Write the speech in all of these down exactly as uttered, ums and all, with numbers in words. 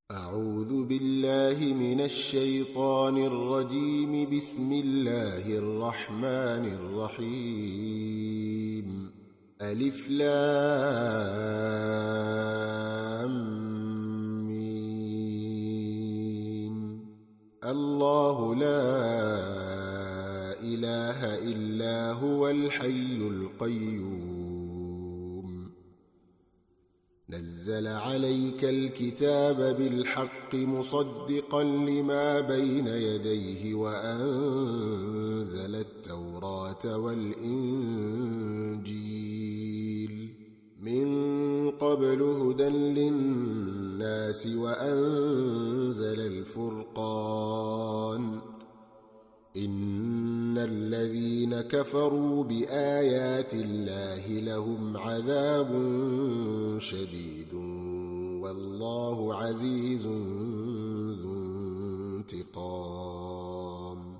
أعوذ بالله من الشيطان الرجيم. بسم الله الرحمن الرحيم. ألف لام ميم. الله لا إله إلا هو الحي القيوم. نزل عليك الكتاب بالحق مصدقا لما بين يديه وأنزل التوراة والإنجيل من قبل هدى للناس وأنزل الفرقان. إن الذين كفروا بآيات الله لهم عذاب شديد والله عزيز ذو انتقام.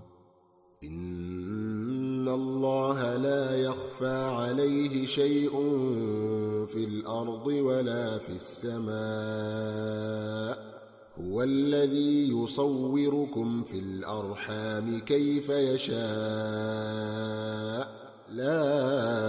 إن الله لا يخفى عليه شيء في الأرض ولا في السماء. هو الذي يصوركم في الأرحام كيف يشاء. لا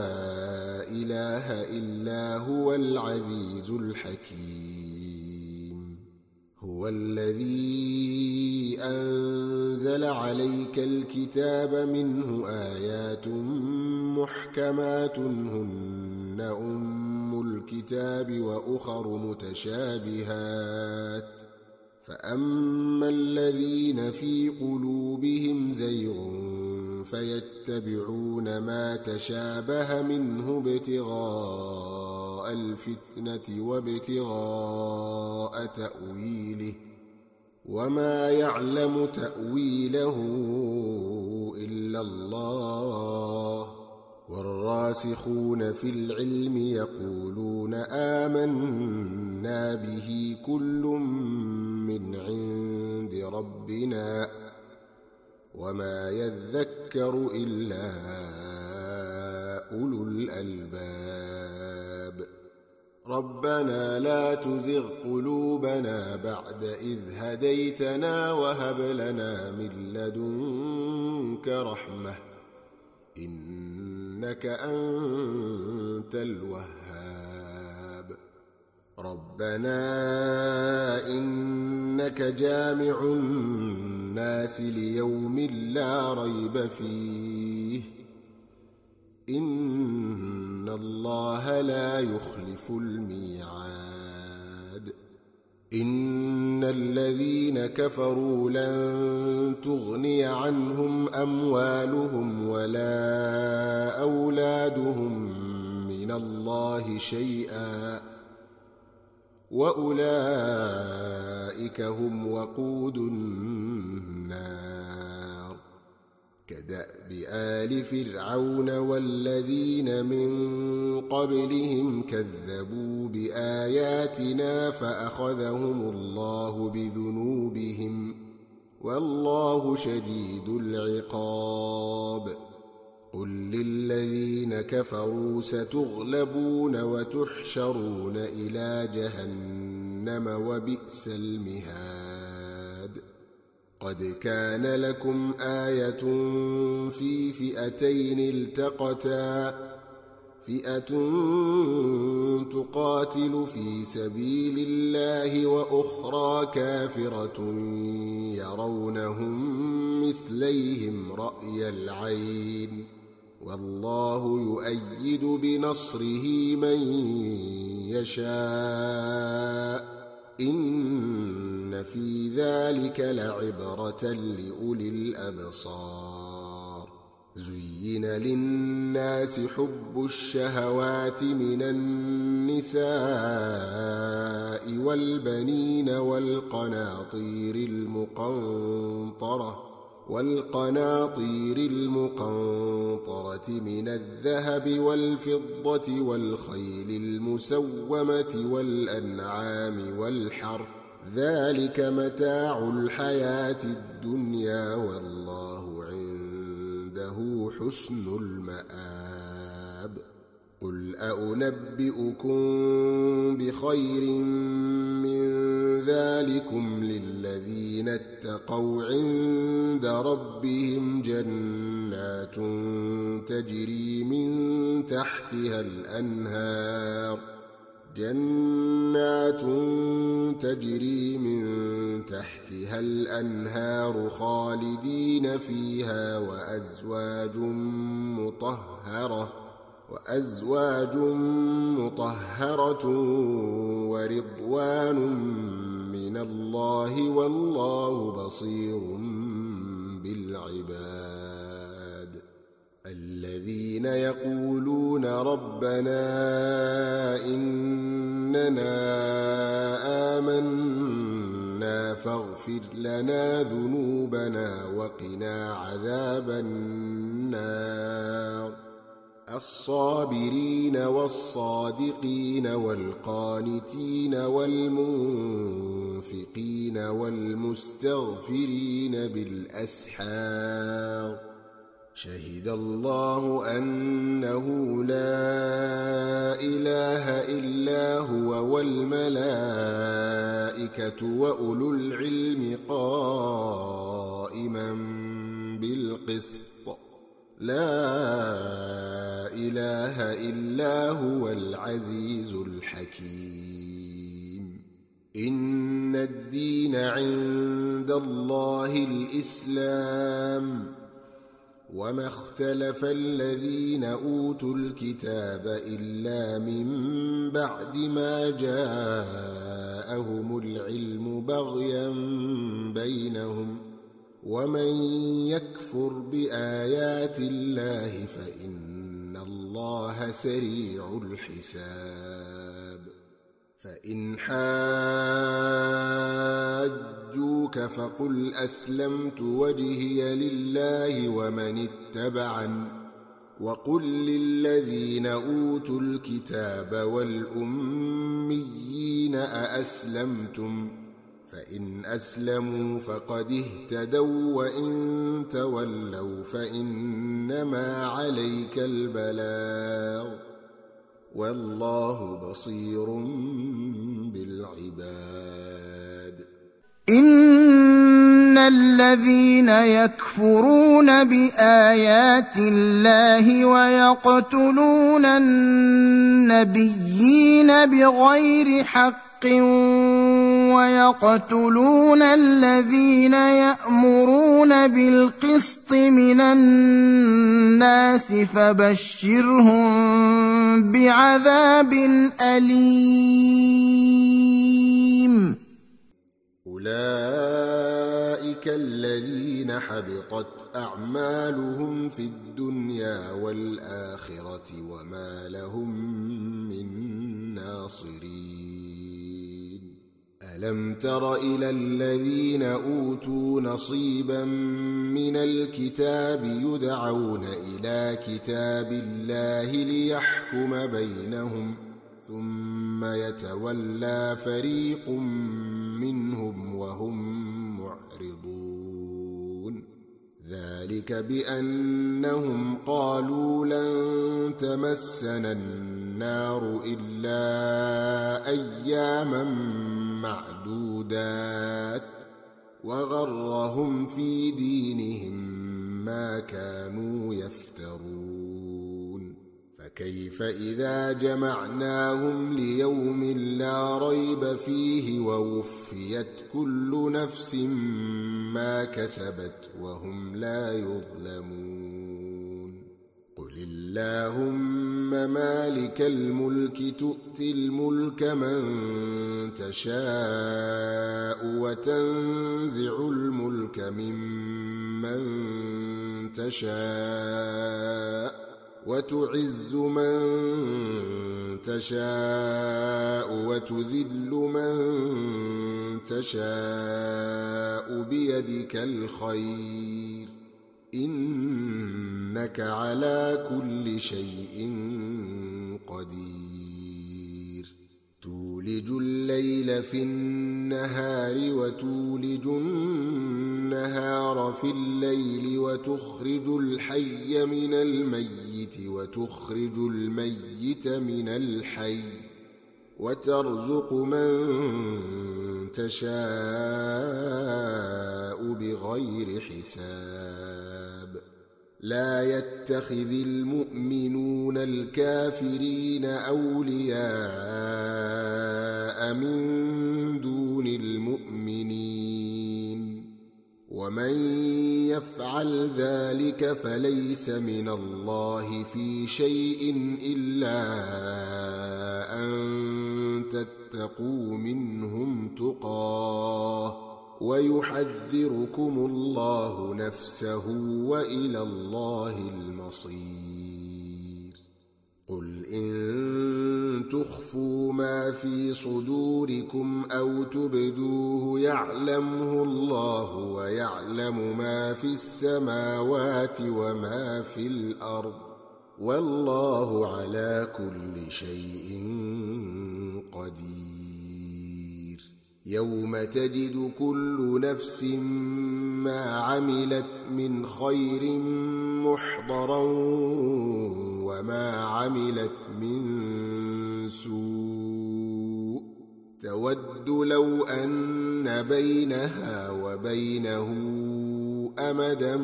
إله إلا هو العزيز الحكيم. هو الذي أنزل عليك الكتاب منه آيات محكمات هن أم الكتاب وأخر متشابهات. فأما الذين في قلوبهم زيغ فيتبعون ما تشابه منه ابتغاء الفتنة وابتغاء تأويله وما يعلم تأويله إلا الله. والراسخون في العلم يقولون آمنا به كل من عند ربنا وما يذكر إلا أولو الألباب. ربنا لا تزغ قلوبنا بعد إذ هديتنا وهب لنا من لدنك رحمة إنك أنت الوهاب. ربنا إنك جامع الناس ليوم لا ريب فيه إن الله لا يخلف الميعاد. إن الذين كفروا لن تغني عنهم أموالهم ولا أولادهم من الله شيئا وأولئك هم وقود النار. كدأب آل فرعون والذين من قبلهم كذبوا بآياتنا فأخذهم الله بذنوبهم والله شديد العقاب. قل للذين كفروا ستغلبون وتحشرون إلى جهنم وبئس المهاد. قد كان لكم آية في فئتين التقتا فئة تقاتل في سبيل الله وأخرى كافرة يرونهم مثليهم رأي العين والله يؤيد بنصره من يشاء. إن في ذلك لعبرة لأولي الأبصار. زين للناس حب الشهوات من النساء والبنين والقناطير المقنطرة والقناطير المقنطرة من الذهب والفضة والخيل المسومة والأنعام والحرث ذلك متاع الحياة الدنيا والله عنده حسن المآب. قل أنبئكم بخير من ذلك ذلكم للذين اتقوا عند ربهم جنات تجري من تحتها الأنهار جنات تجري من تحتها الأنهار خالدين فيها وأزواج مطهرة وأزواج مطهرة ورضوان من الله والله بصير بالعباد الذين يقولون ربنا إننا آمنا فاغفر لنا ذنوبنا وقنا عذاب النار الصابرين والصادقين والقانتين والمنفقين والمستغفرين بالأسحار شهد الله أنه لا إله إلا هو والملائكة وأولو العلم قائما بالقسط لا إله إلا هو العزيز الحكيم إن الدين عند الله الإسلام وما اختلف الذين أوتوا الكتاب إلا من بعد ما جاءهم العلم بغيا بينهم ومن يكفر بآيات الله فإن الله سريع الحساب فإن حاجوك فقل أسلمت وجهي لله ومن اتبعني وقل للذين أوتوا الكتاب والأميين أأسلمتم فإن أسلموا فقد اهتدوا وإن تولوا فإنما عليك البلاغ والله بصير بالعباد إن الذين يكفرون بآيات الله ويقتلون النبيين بغير حق ويقتلون الذين يأمرون بالقسط من الناس فبشرهم بعذاب أليم أولئك الذين حبطت أعمالهم في الدنيا والآخرة وما لهم من ناصرين ألم تر إلى الذين أوتوا نصيبا من الكتاب يدعون إلى كتاب الله ليحكم بينهم ثم يتولى فريق منهم وهم معرضون ذلك بأنهم قالوا لن تمسنا النار إلا أياما معدودات وغرهم في دينهم ما كانوا يفترون فكيف إذا جمعناهم ليوم لا ريب فيه ووفيت كل نفس ما كسبت وهم لا يظلمون قل اللهم مالك الملك تؤتي الملك من تشاء وتنزع الملك ممن تشاء وتعز من تشاء وتذل من تشاء بيدك الخير إنك على كل شيء قدير تولج الليل في النهار وتولج النهار في الليل وتخرج الحي من الميت وتخرج الميت من الحي وترزق من تشاء بغير حساب لا يتخذ المؤمنون الكافرين أولياء من دون المؤمنين ومن يفعل ذلك فليس من الله في شيء إلا أن تتقوا منهم تقاه ويحذركم الله نفسه وإلى الله المصير قل إن تخفوا ما في صدوركم أو تبدوه يعلمه الله ويعلم ما في السماوات وما في الأرض والله على كل شيء قدير يوم تجد كل نفس ما عملت من خير محضرا وما عملت من سوء تود لو أن بينها وبينه أمدا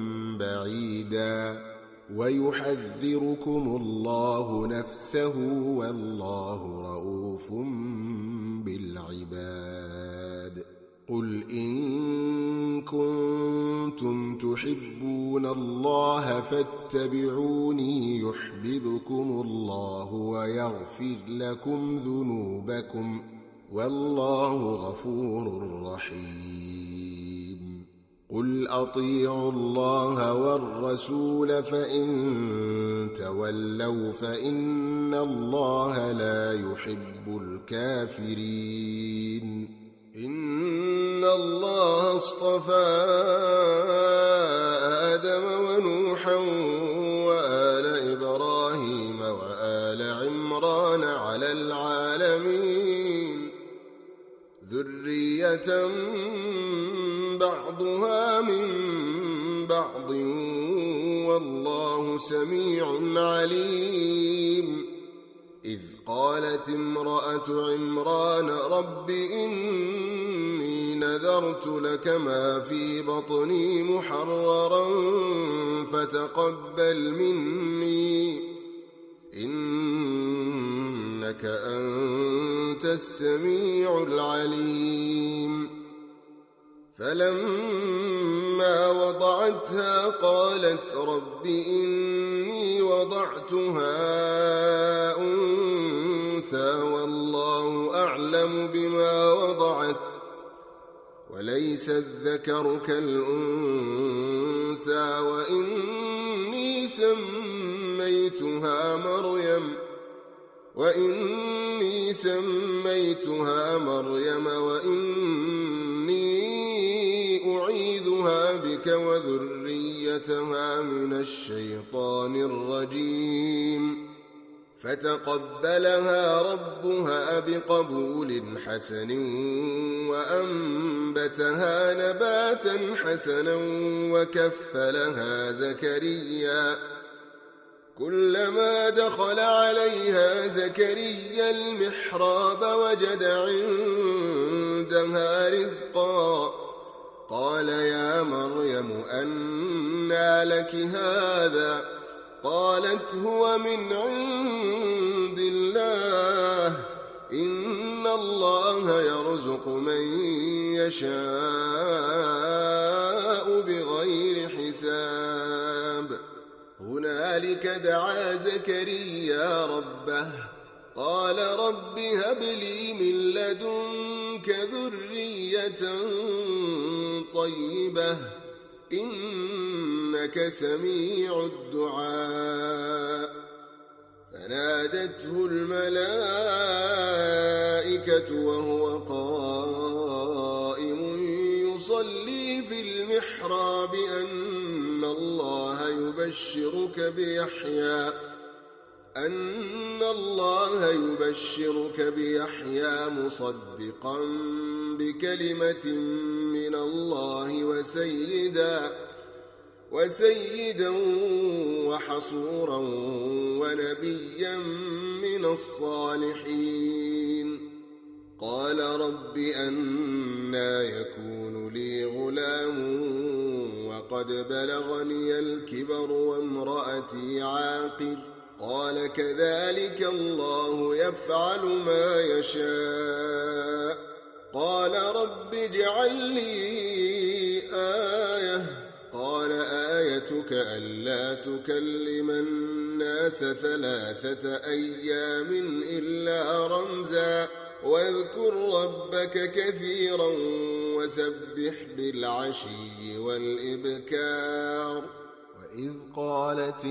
بعيدا ويحذركم الله نفسه والله رؤوف بالعباد قل إن كنتم تحبون الله فاتبعوني يحببكم الله ويغفر لكم ذنوبكم والله غفور رحيم قل أطيعوا الله والرسول فإن تولوا فإن الله لا يحب الكافرين إن الله اصطفى آدم ونوحا وآل إبراهيم وآل عمران على العالمين ذرية بعضها من بعض والله سميع عليم إذ قالت امرأة عمران رب إني نذرت لك ما في بطني محررا فتقبل مني إنك أنت السميع العليم فلما وضعتها قالت رب إني وضعتها أنثى والله أعلم بما وضعت وليس الذكر كالأنثى وإني سميتها مريم وإني سميتها مريم وإني أعيذها بك وذريتها من الشيطان الرجيم فتقبلها ربها بقبول حسن وأنبتها نباتا حسنا وكفلها زكريا كلما دخل عليها زكريا المحراب وجد عندها رزقا قال يا مريم أنى لك هذا قالت هو من عند الله إن الله يرزق من يشاء بغير حساب هنالك دعا زكريا ربه قال رب هب لي من لدنك ذرية طيبة إنك سميع الدعاء فنادته الملائكة وهو قائم يصلي في المحراب أن الله يبشرك بيحيى أن الله يبشرك بيحيى مصدقا بكلمة من الله وسيدا وسيدا وحصورا ونبيا من الصالحين قال قال رب أنى يكون لي غلام وقد بلغني الكبر وامرأتي عاقر قال كذلك الله يفعل ما يشاء قال رب اجعل لي آية قال آيتك ألا تكلم الناس ثلاثة أيام إلا رمزا واذكر ربك كثيرا وسبح بالعشي والإبكار وإذ قالت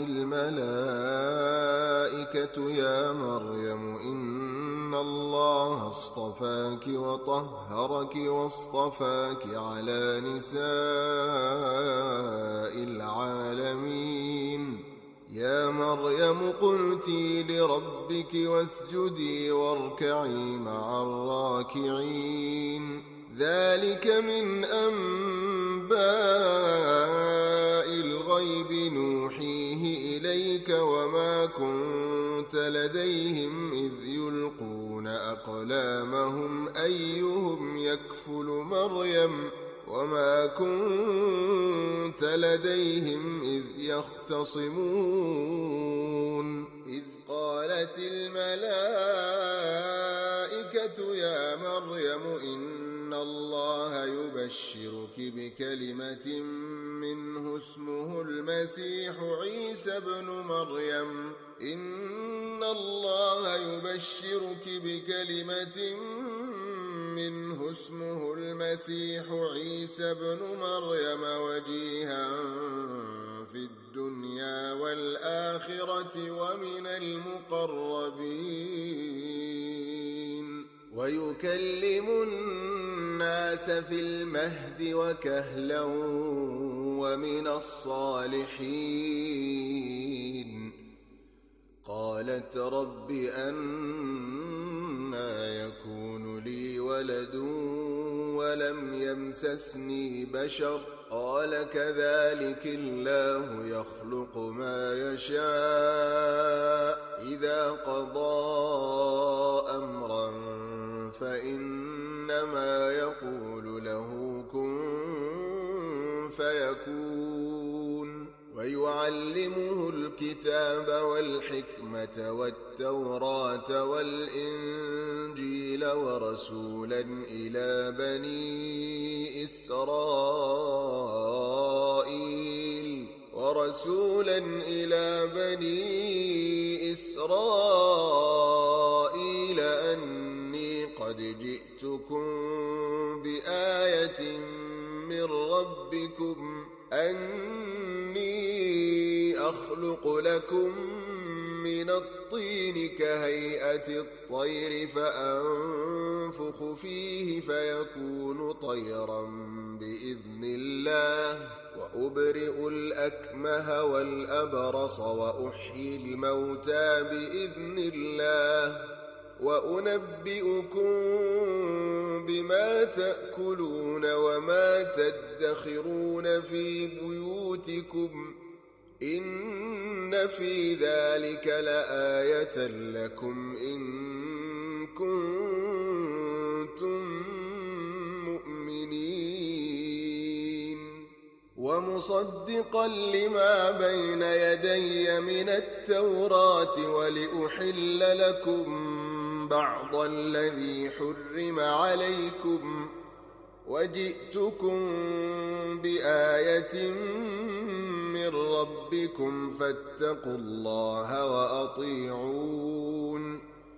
الملائكة يا مريم إن الله اصطفاك وطهرك واصطفاك على نساء العالمين يا مريم اقنتي لربك واسجدي واركعي مع الراكعين ذلك من أنباء الغيب نوحيه إليك وما كنت لديهم إذ يلقون أقلامهم أيهم يكفل مريم وما كنت لديهم إذ يختصمون إذ قالت الملائكة يا مريم إن الله يبشرك بكلمة منه اسمه المسيح عيسى ابن مريم إن الله يبشرك بكلمة منه اسمه المسيح عيسى ابن مريم وجيها في الدنيا والآخرة ومن المقربين ويكلم الناس في المهد وكهلا ومن الصالحين قالت رب أنى يكون لي ولد ولم يمسسني بشر قال كذلك الله يخلق ما يشاء إذا قضى أمرا فإنما يقول له كن فيكون ويعلمه الكتاب والحكمة والتوراة والإنجيل ورسولا إلى بني إسرائيل ورسولا إلى بني إسرائيل أني قد جئتكم بآية من ربكم أني أخلق لكم من الطين كهيئة الطير فأنفخ فيه فيكون طيرا بإذن الله وأبرئ الأكمه والأبرص وأحيي الموتى بإذن الله وأنبئكم بما تأكلون وما تدخرون في بيوتكم إن في ذلك لآية لكم إن كنتم مؤمنين ومصدقا لما بين يدي من التوراة ولأحل لكم بعض الذي حرم عليكم وجئتكم بآية من ربكم فاتقوا الله وأطيعون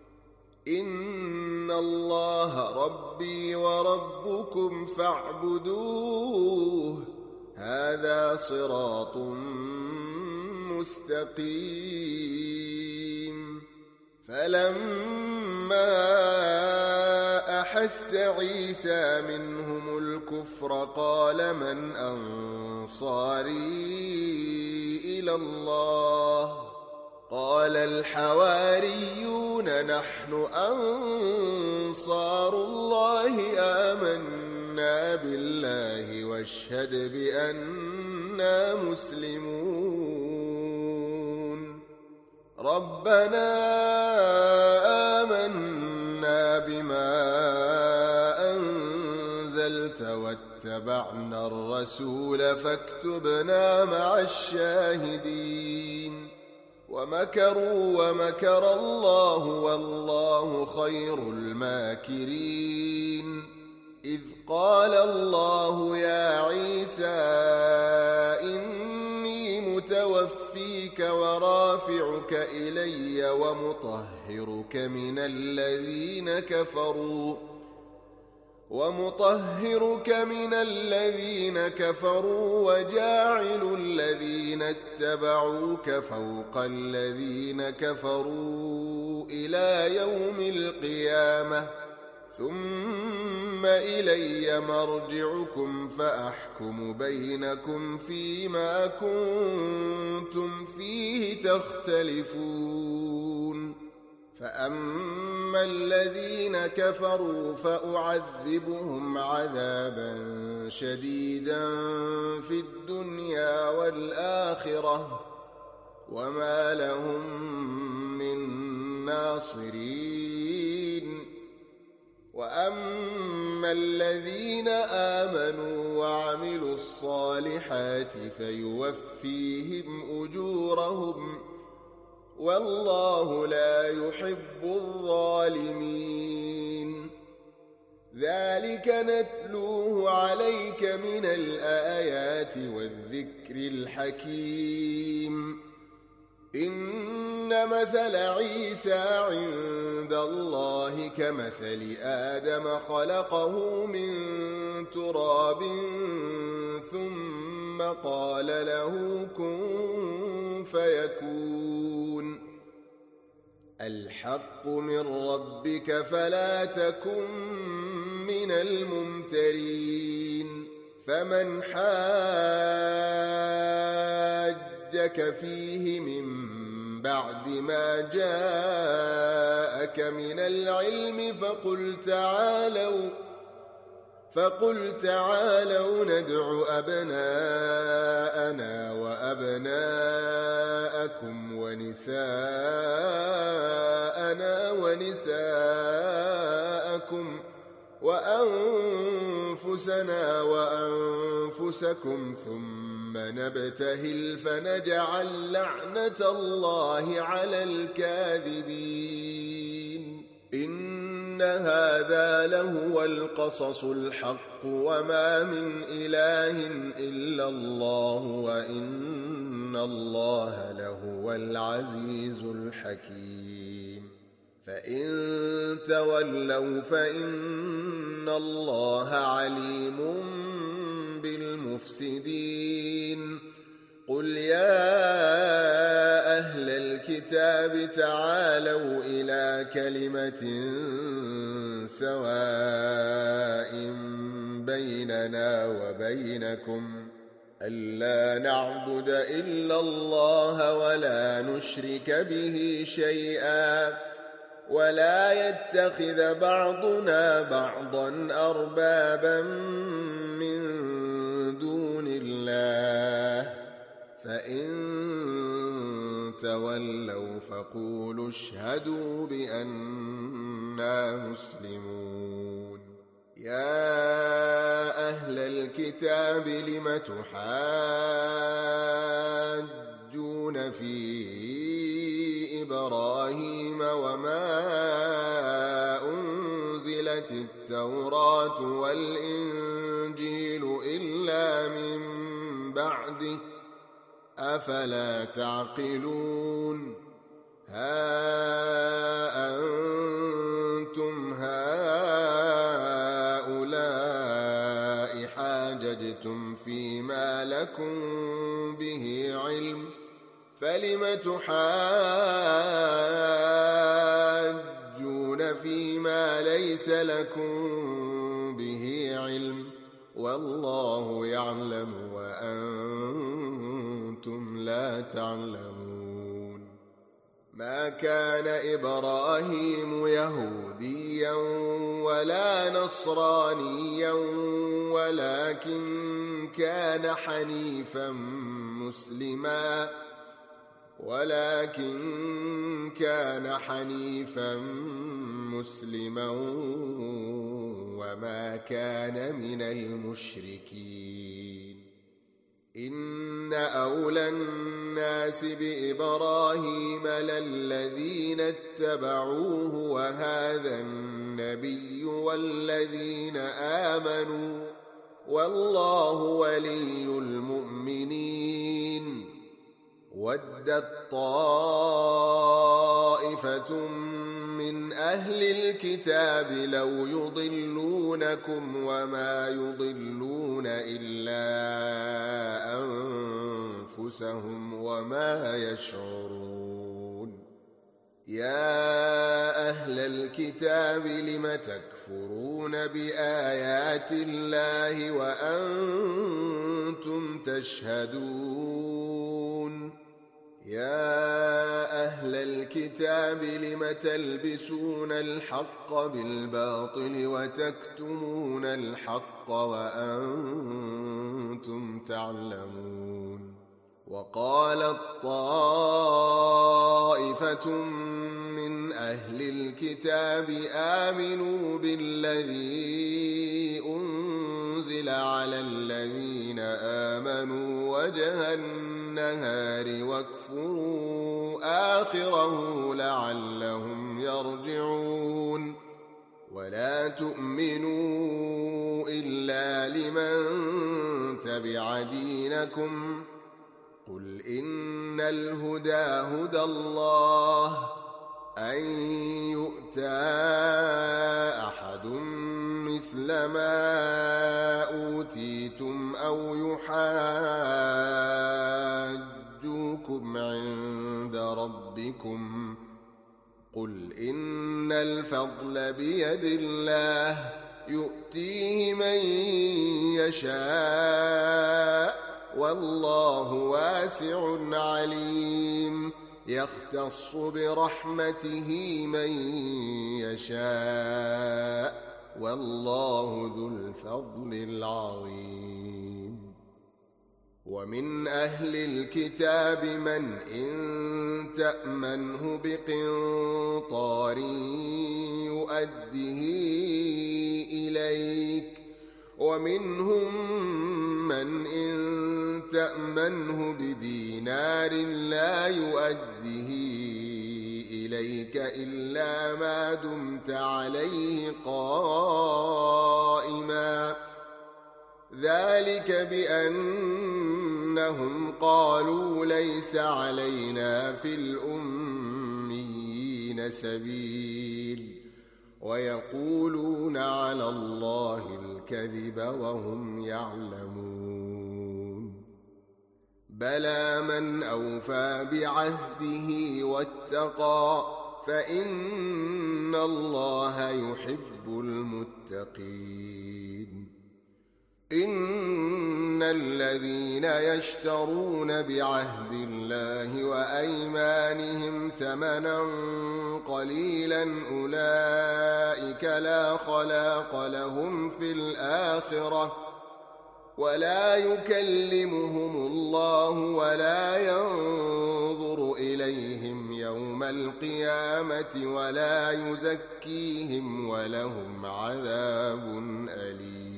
إن الله ربي وربكم فاعبدوه هذا صراط مستقيم فلما أحس عيسى منهم الكفر قال من أنصاري إلى الله قال الحواريون نحن أنصار الله آمنا بالله واشهد بأننا مسلمون ربنا آمنا بما واتبعنا الرسول فاكتبنا مع الشاهدين ومكروا ومكر الله والله خير الماكرين إذ قال الله يا عيسى إني متوفيك ورافعك إلي ومطهرك من الذين كفروا ومطهرك من الذين كفروا وجاعل الذين اتبعوك فوق الذين كفروا إلى يوم القيامة ثم إلي مرجعكم فأحكم بينكم فيما كنتم فيه تختلفون فأما الذين كفروا فأعذبهم عذابا شديدا في الدنيا والآخرة وما لهم من ناصرين وأما الذين آمنوا وعملوا الصالحات فيوفيهم أجورهم والله لا يحب الظالمين ذلك نتلوه عليك من الآيات والذكر الحكيم إن مثل عيسى عند الله كمثل آدم خلقه من تراب ثم قال له كن فيكون الحق من ربك فلا تكن من الممترين فمن حاجك فيه من بعد ما جاءك من العلم فقل تعالوا فقل تعالوا ندع أبناءنا وأبناءكم ونساءنا ونساءكم وأنفسنا وأنفسكم ثم نبتهل فنجعل لعنة الله على الكاذبين إن هذا لهو القصص الحق وما من إله إلا الله وإن الله لهو العزيز الحكيم فإن تولوا فإن الله عليم بالمفسدين قل يا أهل الكتاب تعالوا إلى كلمة سواء بيننا وبينكم ألا نعبد إلا الله ولا نشرك به شيئا ولا يتخذ بعضنا بعضا أربابا من دون الله فإن تولوا فقولوا اشهدوا بأننا مسلمون يا أهل الكتاب لم تحاجون في إبراهيم وما أنزلت التوراة والإنجيل إلا من بعده أفلا تعقلون ها أنتم هؤلاء حاججتم فيما لكم به علم فلم تحاجون فيما ليس لكم به علم والله يعلم وأنتم لا تعلمون ما كان إبراهيم يهوديا ولا نصرانيا ولكن كان حنيفا مسلما ولكن كان حنيفا مسلما وما كان من المشركين إن أولى الناس بإبراهيم للذين اتبعوه وهذا النبي والذين آمنوا والله ولي المؤمنين ودت طائفة من أهل الكتاب لو يضلونكم وما يضلون إلا أنفسهم وما يشعرون يا أهل الكتاب لم تكفرون بآيات الله وأنتم تشهدون يا أهل الكتاب لم تلبسون الحق بالباطل وتكتمون الحق وأنتم تعلمون وقالت طائفة من أهل الكتاب آمنوا بالذي أنزل على الذين آمنوا وجه النهار واكفروا آخره لعلهم يرجعون ولا تؤمنوا إلا لمن تبع دينكم قل إن الهدى هدى الله أن يؤتى أحد مثل ما أوتيتم أو يحاجوكم عند ربكم قل إن الفضل بيد الله يؤتيه من يشاء والله واسع عليم يختص برحمته من يشاء والله ذو الفضل العظيم ومن أهل الكتاب من إن تأمنه بقنطار يؤده إليك ومنهم من إن تأمنه بدينار لا يؤده إليك إلا ما دمت عليه قائما ذلك بأنهم قالوا ليس علينا في الأميين سبيل ويقولون على الله الكذب وهم يعلمون بلى من أوفى بعهده واتقى فإن الله يحب المتقين إن الذين يشترون بعهد الله وأيمانهم ثمنا قليلا أولئك لا خلاق لهم في الآخرة ولا يكلمهم الله ولا ينظر إليهم يوم القيامة ولا يزكيهم ولهم عذاب أليم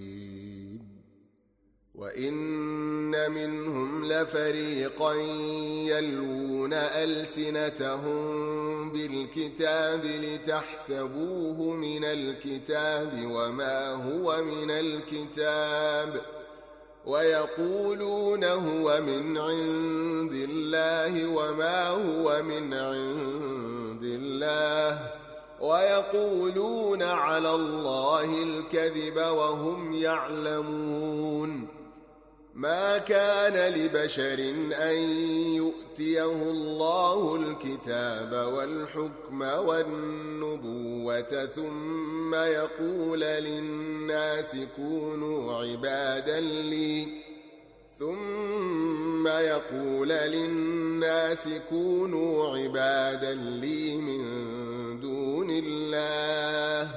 وإن منهم لفريقا يلوون ألسنتهم بالكتاب لتحسبوه من الكتاب وما هو من الكتاب ويقولون هو من عند الله وما هو من عند الله ويقولون على الله الكذب وهم يعلمون ما كان لبشر أن يؤتيه الله الكتاب والحكم والنبوة ثم يقول للناس كونوا عبادا لي ثم يقول للناس كونوا عبادا لي من دون الله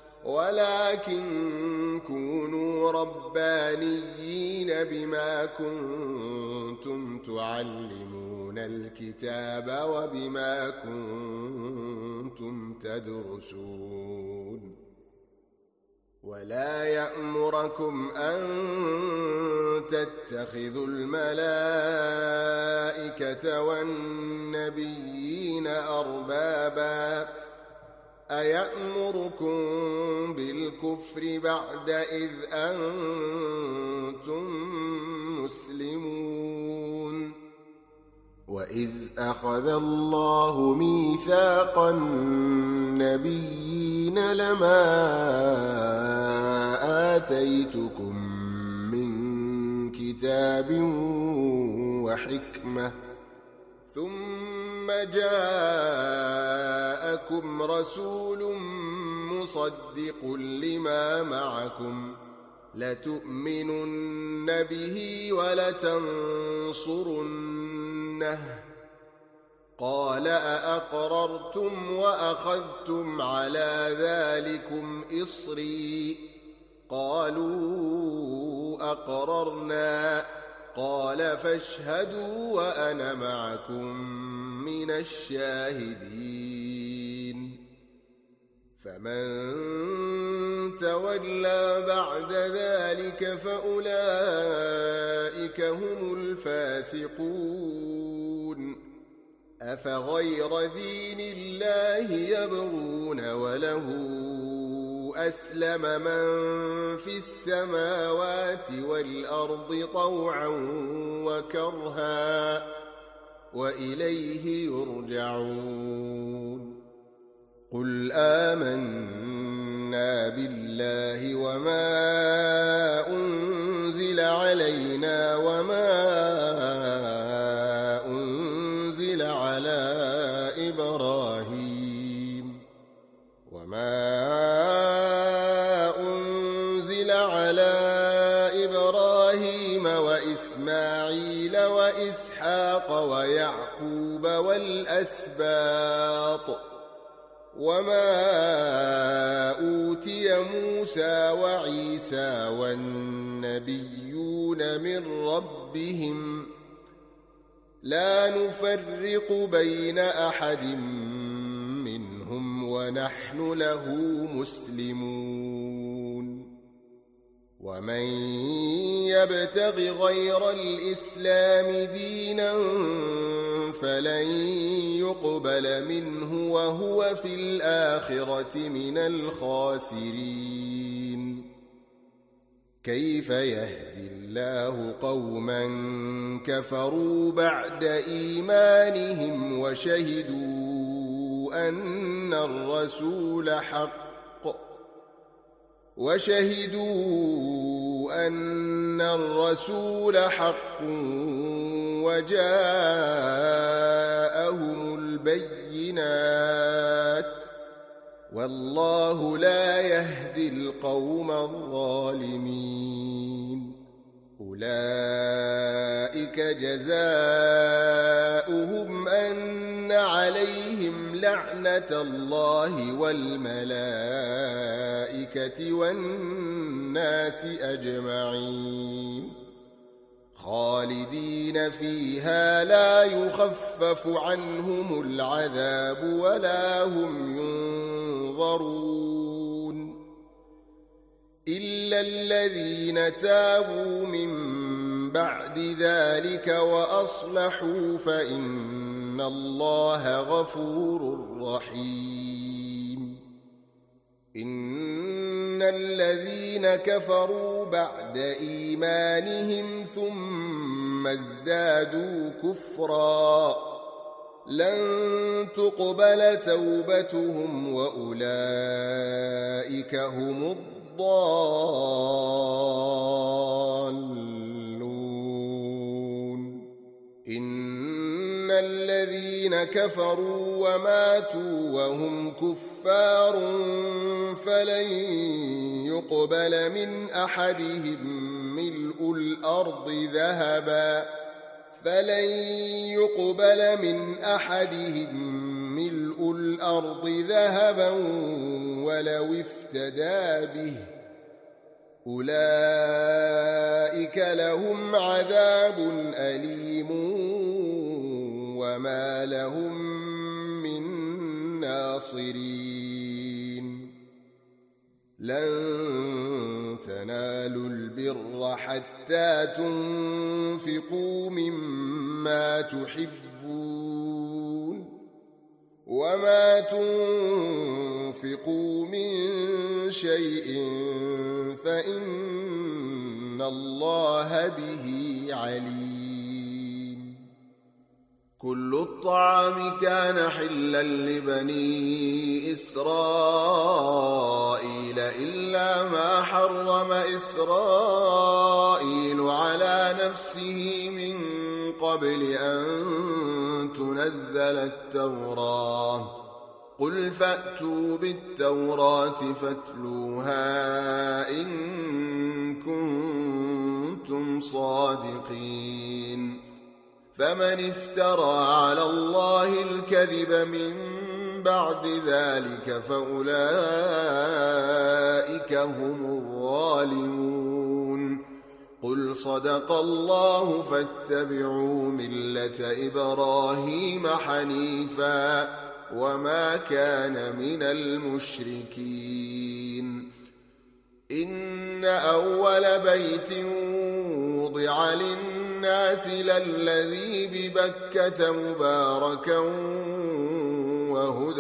ولكن كونوا ربانيين بما كنتم تعلمون الكتاب وبما كنتم تدرسون ولا يأمركم أن تتخذوا الملائكة والنبيين أربابا أيأمركم بالكفر بعد إذ أنتم مسلمون وإذ أخذ الله ميثاق النبيين لما آتيتكم من كتاب وحكمة ثم جاءكم رسول مصدق لما معكم لتؤمنن به ولتنصرنه قال أأقررتم وأخذتم على ذلكم إصري قالوا أقررنا قال فاشهدوا وأنا معكم من الشاهدين فمن تولى بعد ذلك فأولئك هم الفاسقون أفغير دين الله يبغون وله أسلم من في السماوات والأرض طوعا وكرها وإليه يرجعون قل آمنا بالله وما أنزل علينا وما أنزل على إبراهيم وما أنزل على إبراهيم وإسماعيل وإسحاق ويعقوب والأسباط وما أوتي موسى وعيسى والنبيون من ربهم لا نفرق بين أحد منهم ونحن له مسلمون ومن يبتغ غير الإسلام دينا فلن يقبل منه وهو في الآخرة من الخاسرين كيف يهدي الله قوما كفروا بعد إيمانهم وشهدوا أن الرسول حق وشهدوا أن الرسول حق وجاءهم البينات والله لا يهدي القوم الظالمين أولئك جزاؤهم أن عليهم لعنة الله والملائكة والناس أجمعين خالدين فيها لا يخفف عنهم العذاب ولا هم ينظرون إلا الذين تابوا من بعد ذلك وأصلحوا فإن الله غفور رحيم إن الذين كفروا بعد إيمانهم ثم ازدادوا كفرا لن تقبل توبتهم وأولئك هم الضالون إن الذين كفروا وماتوا وهم كفار فلن يقبل من أحدهم ملء الأرض ذهبا فلن يقبل من أحدهم ملء الأرض ذهبا ولو افتدى به أولئك لهم عذاب أليم وما لهم من ناصرين لن تنالوا البر حتى تنفقوا مما تحبون وما تنفقوا من شيء فإن الله به عليم. كل الطعام كان حلا لبني إسرائيل إلا ما حرم إسرائيل على نفسه من قبل أن تنزل التوراة. قل فأتوا بالتوراة فاتلوها إن كنتم صادقين. فمن افترى على الله الكذب من بعد ذلك فأولئك هم الظالمون. قل صدق الله فاتبعوا ملة إبراهيم حنيفا وما كان من المشركين. إن أول بيت وضع للناس للذي ببكة مباركا وهدى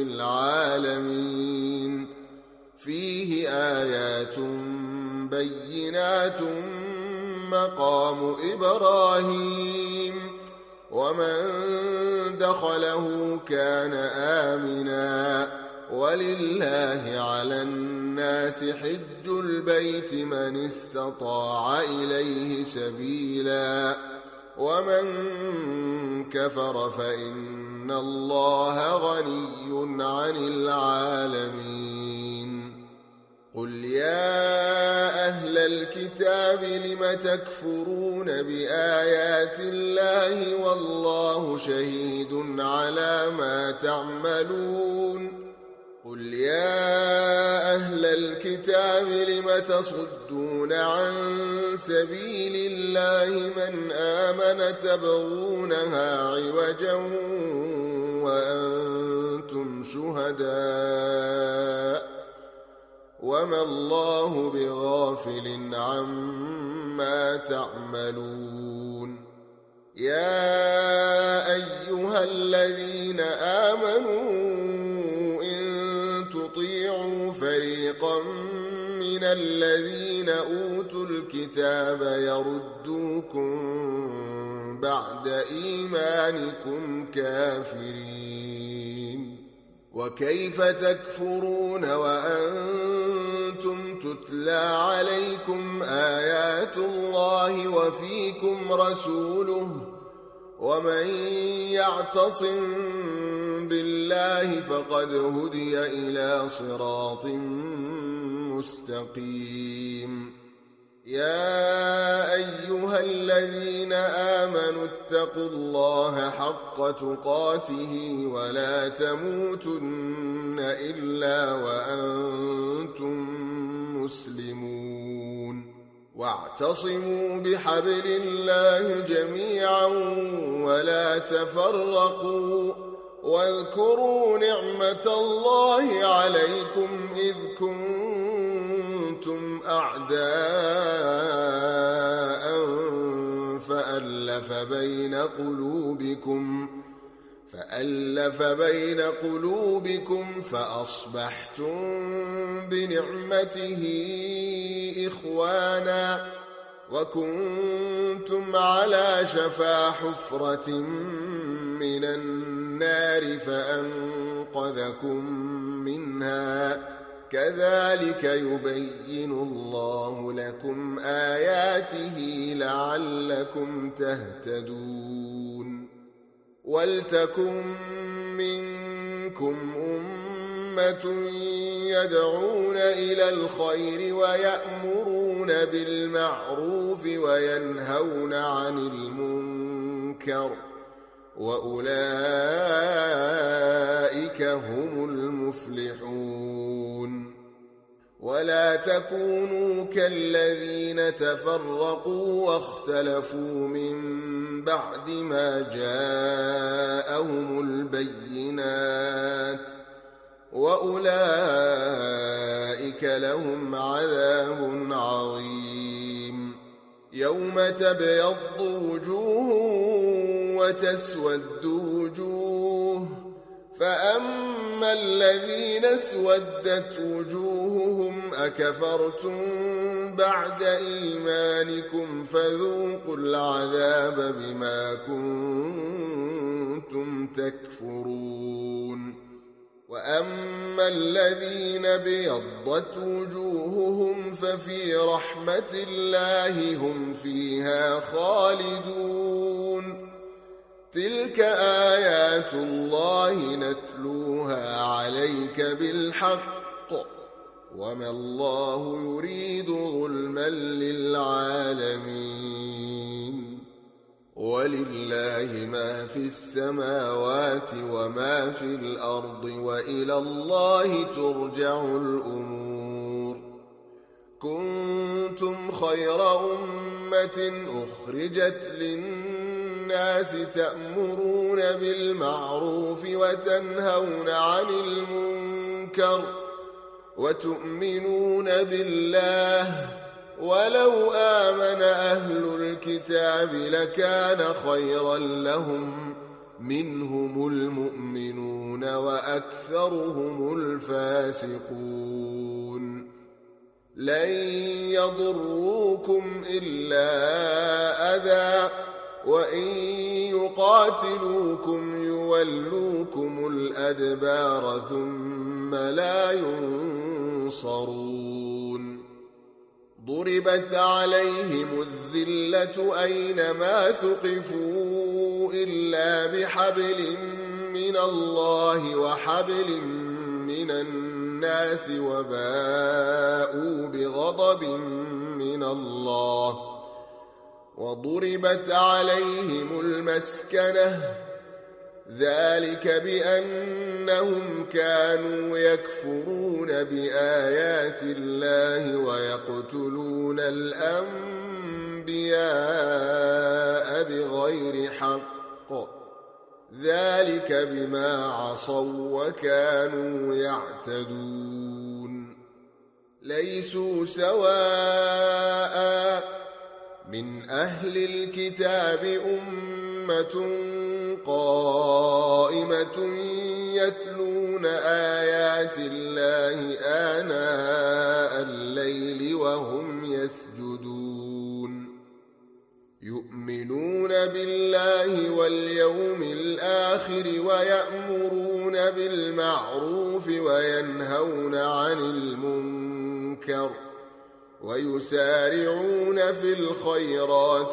للعالمين فيه آيات بينات مقام إبراهيم ومن دخله كان آمنا ولله على الناس حج البيت من استطاع إليه سبيلا ومن كفر فإن الله غني عن العالمين. قل يا أهل الكتاب لم تكفرون بآيات الله والله شهيد على ما تعملون. قل يا أهل الكتاب لم تصدون عن سبيل الله من آمن تبغونها عوجا وأنتم شهداء وما الله بغافل عما تعملون. يا أيها الذين آمنوا تطيعوا فريقا من الذين أوتوا الكتاب يردوكم بعد إيمانكم كافرين. وكيف تكفرون وأنتم تتلى عليكم آيات الله وفيكم رسوله ومن يعتصم بالله فقد هدي إلى صراط مستقيم. يا أيها الذين آمنوا اتقوا الله حق تقاته ولا تموتن إلا وأنتم مسلمون. واعتصموا بحبل الله جميعا ولا تفرقوا واذكروا نعمة الله عليكم إذ كنتم أعداء فألف بين قلوبكم فألف بين قلوبكم فأصبحتم بنعمته إخوانا وكنتم على شفا حفرة من النار فأنقذكم منها كذلك يبين الله لكم آياته لعلكم تهتدون. ولتكن منكم أمة يدعون إلى الخير ويأمرون بالمعروف وينهون عن المنكر وأولئك هم المفلحون. ولا تكونوا كالذين تفرقوا واختلفوا من بعد ما جاءهم البينات وأولئك لهم عذاب عظيم. يوم تبيض وجوه وتسود وجوه، فأما الذين اسودت وجوههم أكفرتم بعد إيمانكم فذوقوا العذاب بما كنتم تكفرون. وأما الذين بيضت وجوههم ففي رحمة الله هم فيها خالدون. تلك آيات الله نتلوها عليك بالحق، وما الله يريد ظلما للعالمين. ولله ما في السماوات وما في الأرض، وإلى الله ترجع الأمور. كنتم خير أمة أخرجت للناس تأمرون بالمعروف وتنهون عن المنكر وتؤمنون بالله، ولو آمن أهل الكتاب لكان خيرا لهم، منهم المؤمنون وأكثرهم الفاسقون. لن يضروكم إلا أذى، وإن يقاتلوكم يولوكم الأدبار ثم لا ينصرون. ضربت عليهم الذلة أينما ثقفوا إلا بحبل من الله وحبل من الناس، وباءوا بغضب من الله. وضربت عليهم المسكنة، ذلك بأنهم كانوا يكفرون بآيات الله ويقتلون الأنبياء بغير حق، ذلك بما عصوا وكانوا يعتدون. ليسوا سواء، من أهل الكتاب أمة قائمة يتلون آيات الله آناء الليل وهم يسجدون، يؤمنون بالله واليوم الآخر ويأمرون بالمعروف وينهون عن المنكر ويسارعون في الخيرات،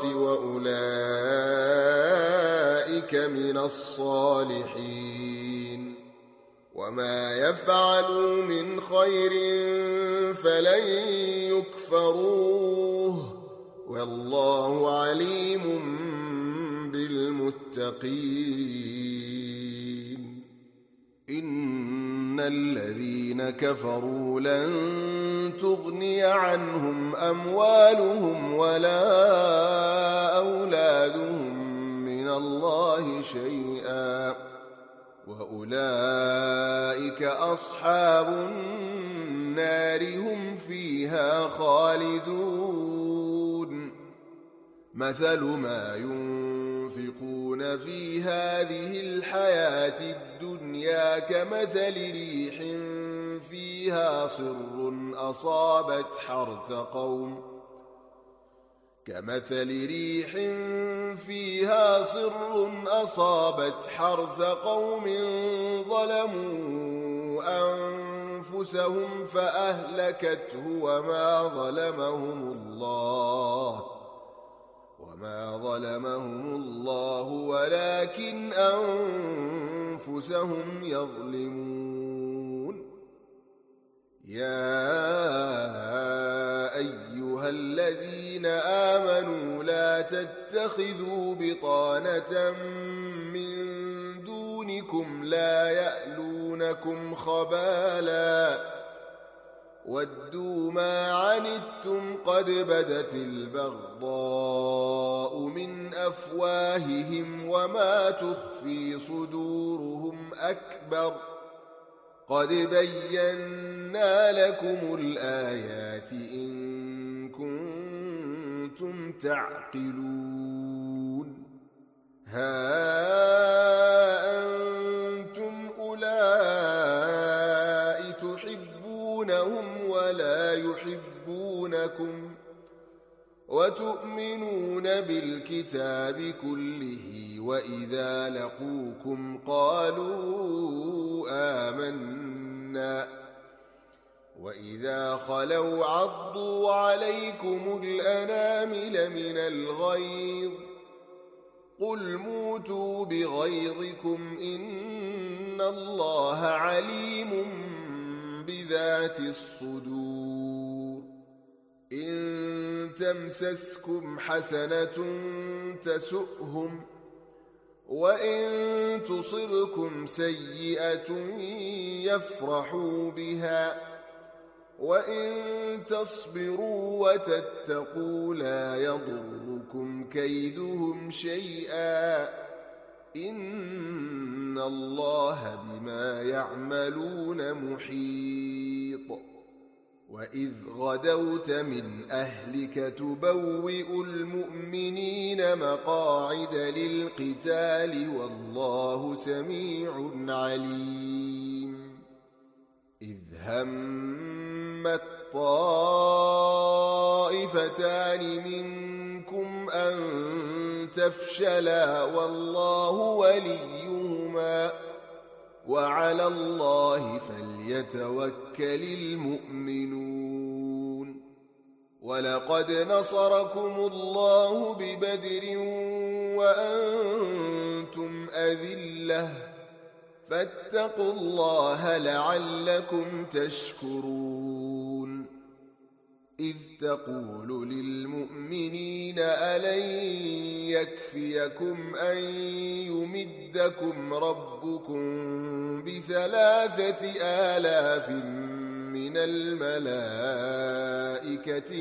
وأولئك من الصالحين. وما يفعلوا من خير فلن يكفروه، والله عليم بالمتقين. إن الذين كفروا لن تغني عنهم أموالهم ولا أولادهم من الله شيئا، وأولئك أصحاب النار هم فيها خالدون. مثل ما ينفقون في هذه الحياة الدنيا كمثل ريح فيها صر أصابت حرث قوم كمثل ريح فيها صر أصابت حرث قوم ظلموا أنفسهم فأهلكته وما ظلمهم الله وما ظلمهم الله ولكن أنفسهم يظلمون. يا أيها الذين آمنوا لا تتخذوا بطانة من دونكم لا يألونكم خبالا ودوا ما عنتم قد بدت البغضاء من أفواههم وما تخفي صدورهم أكبر قد بينا لكم الآيات إن كنتم تعقلون ها أنتم أولئك تحبونهم ولا يحبونكم وتؤمنون بالكتاب كله وإذا لقوكم قالوا آمنا وإذا خلوا عضوا عليكم الأنامل من الغيظ قل موتوا بغيظكم إن الله عليم بذات الصدور إن تمسسكم حسنة تسؤهم وإن تصبكم سيئة يفرحوا بها وإن تصبروا وتتقوا لا يضركم كيدهم شيئا إن الله بما يعملون محيط وإذ غدوت من أهلك تبوئ المؤمنين مقاعد للقتال والله سميع عليم إذ همت طائفتان منكم أن تفشلا والله وليهما وعلى الله فليتوكل المؤمنون ولقد نصركم الله ببدر وأنتم أذلة فاتقوا الله لعلكم تشكرون إذ تقول للمؤمنين ألن يكفيكم أن يمدكم ربكم بثلاثة آلاف من الملائكة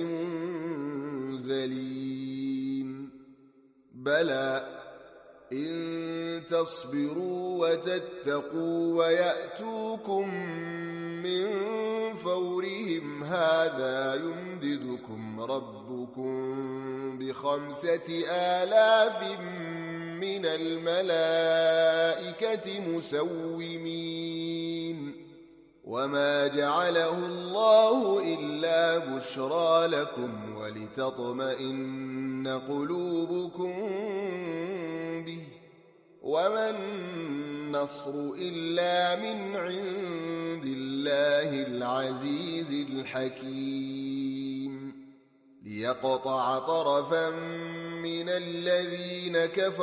منزلين بلى إن تصبروا وتتقوا ويأتوكم من فورهم هذا يمددكم ربكم بخمسة آلاف من الملائكة مسومين وما جعله الله إلا بشرى لكم ولتطمئن قلوبكم به وما النصر إلا من عند الله العزيز الحكيم ليقطع طرفا من الذين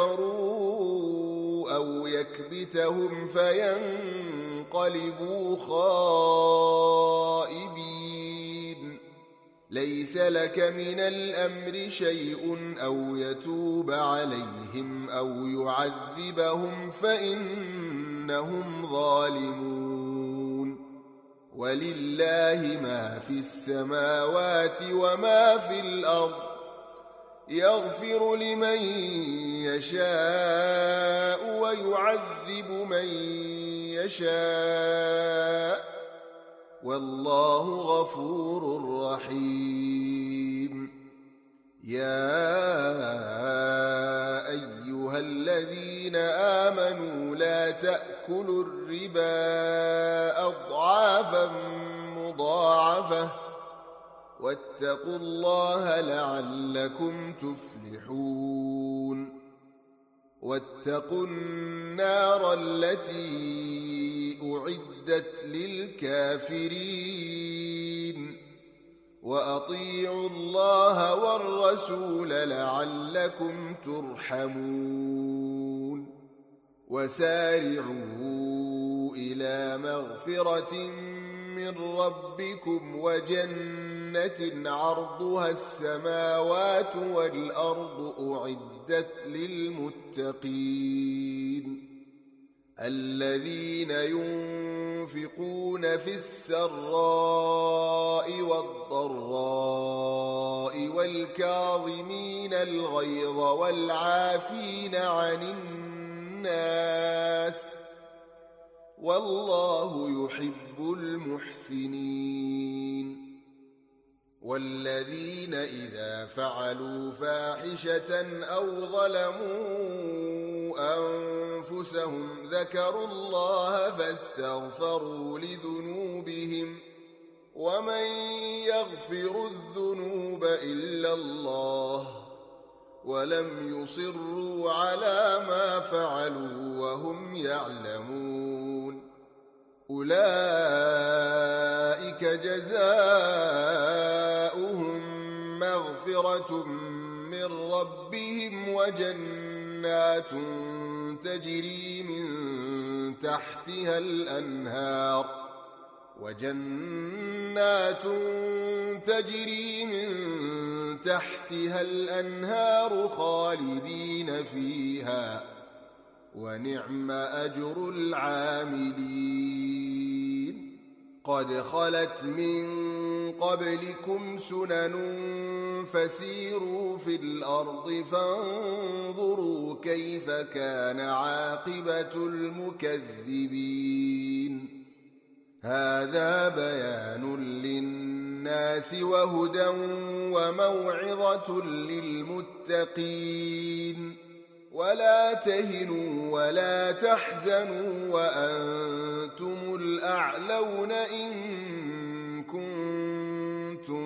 كفروا أو يكبتهم فينقلبوا خائبين ليس لك من الأمر شيء أو يتوب عليهم أو يعذبهم فإنهم ظالمون ولله ما في السماوات وما في الأرض يغفر لمن يشاء ويعذب من يشاء والله غفور رحيم يا أيها الذين آمنوا لا تأكلوا الربا أضعافا مضاعفة واتقوا الله لعلكم تفلحون واتقوا النار التي أعدت للكافرين وأطيعوا الله والرسول لعلكم ترحمون وسارعوا إلى مغفرة من ربكم وجنة عرضها السماوات والأرض أعدت للمتقين الذين ينفقون في السراء والضراء والكاظمين الغيظ والعافين عن الناس والله يحب المحسنين. والذين إذا فعلوا فاحشة أو ظلموا أنفسهم ذكروا الله فاستغفروا لذنوبهم ومن يغفر الذنوب إلا الله ولم يصروا على ما فعلوا وهم يعلمون أولئك جزاؤهم مغفرة من ربهم وجنات تجري من تحتها الأنهار وجنات تجري من تحتها الأنهار خالدين فيها ونعم أجر العاملين. قد خلت من قبلكم سنن فسيروا في الأرض فانظروا كيف كان عاقبة المكذبين. هذا بيان للناس وهدى وموعظة للمتقين. ولا تهنوا ولا تحزنوا وأنتم الأعلون إن كنتم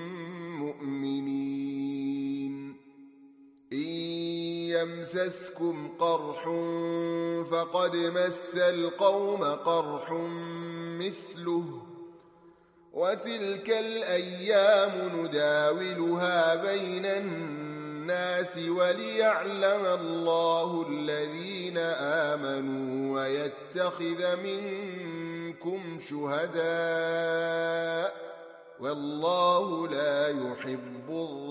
مؤمنين. إن يمسسكم قرح فقد مس القوم قرح مثله وتلك الأيام نداولها بين الناس وليعلم الله الذين آمنوا ويتخذ منكم شهداء والله لا يحب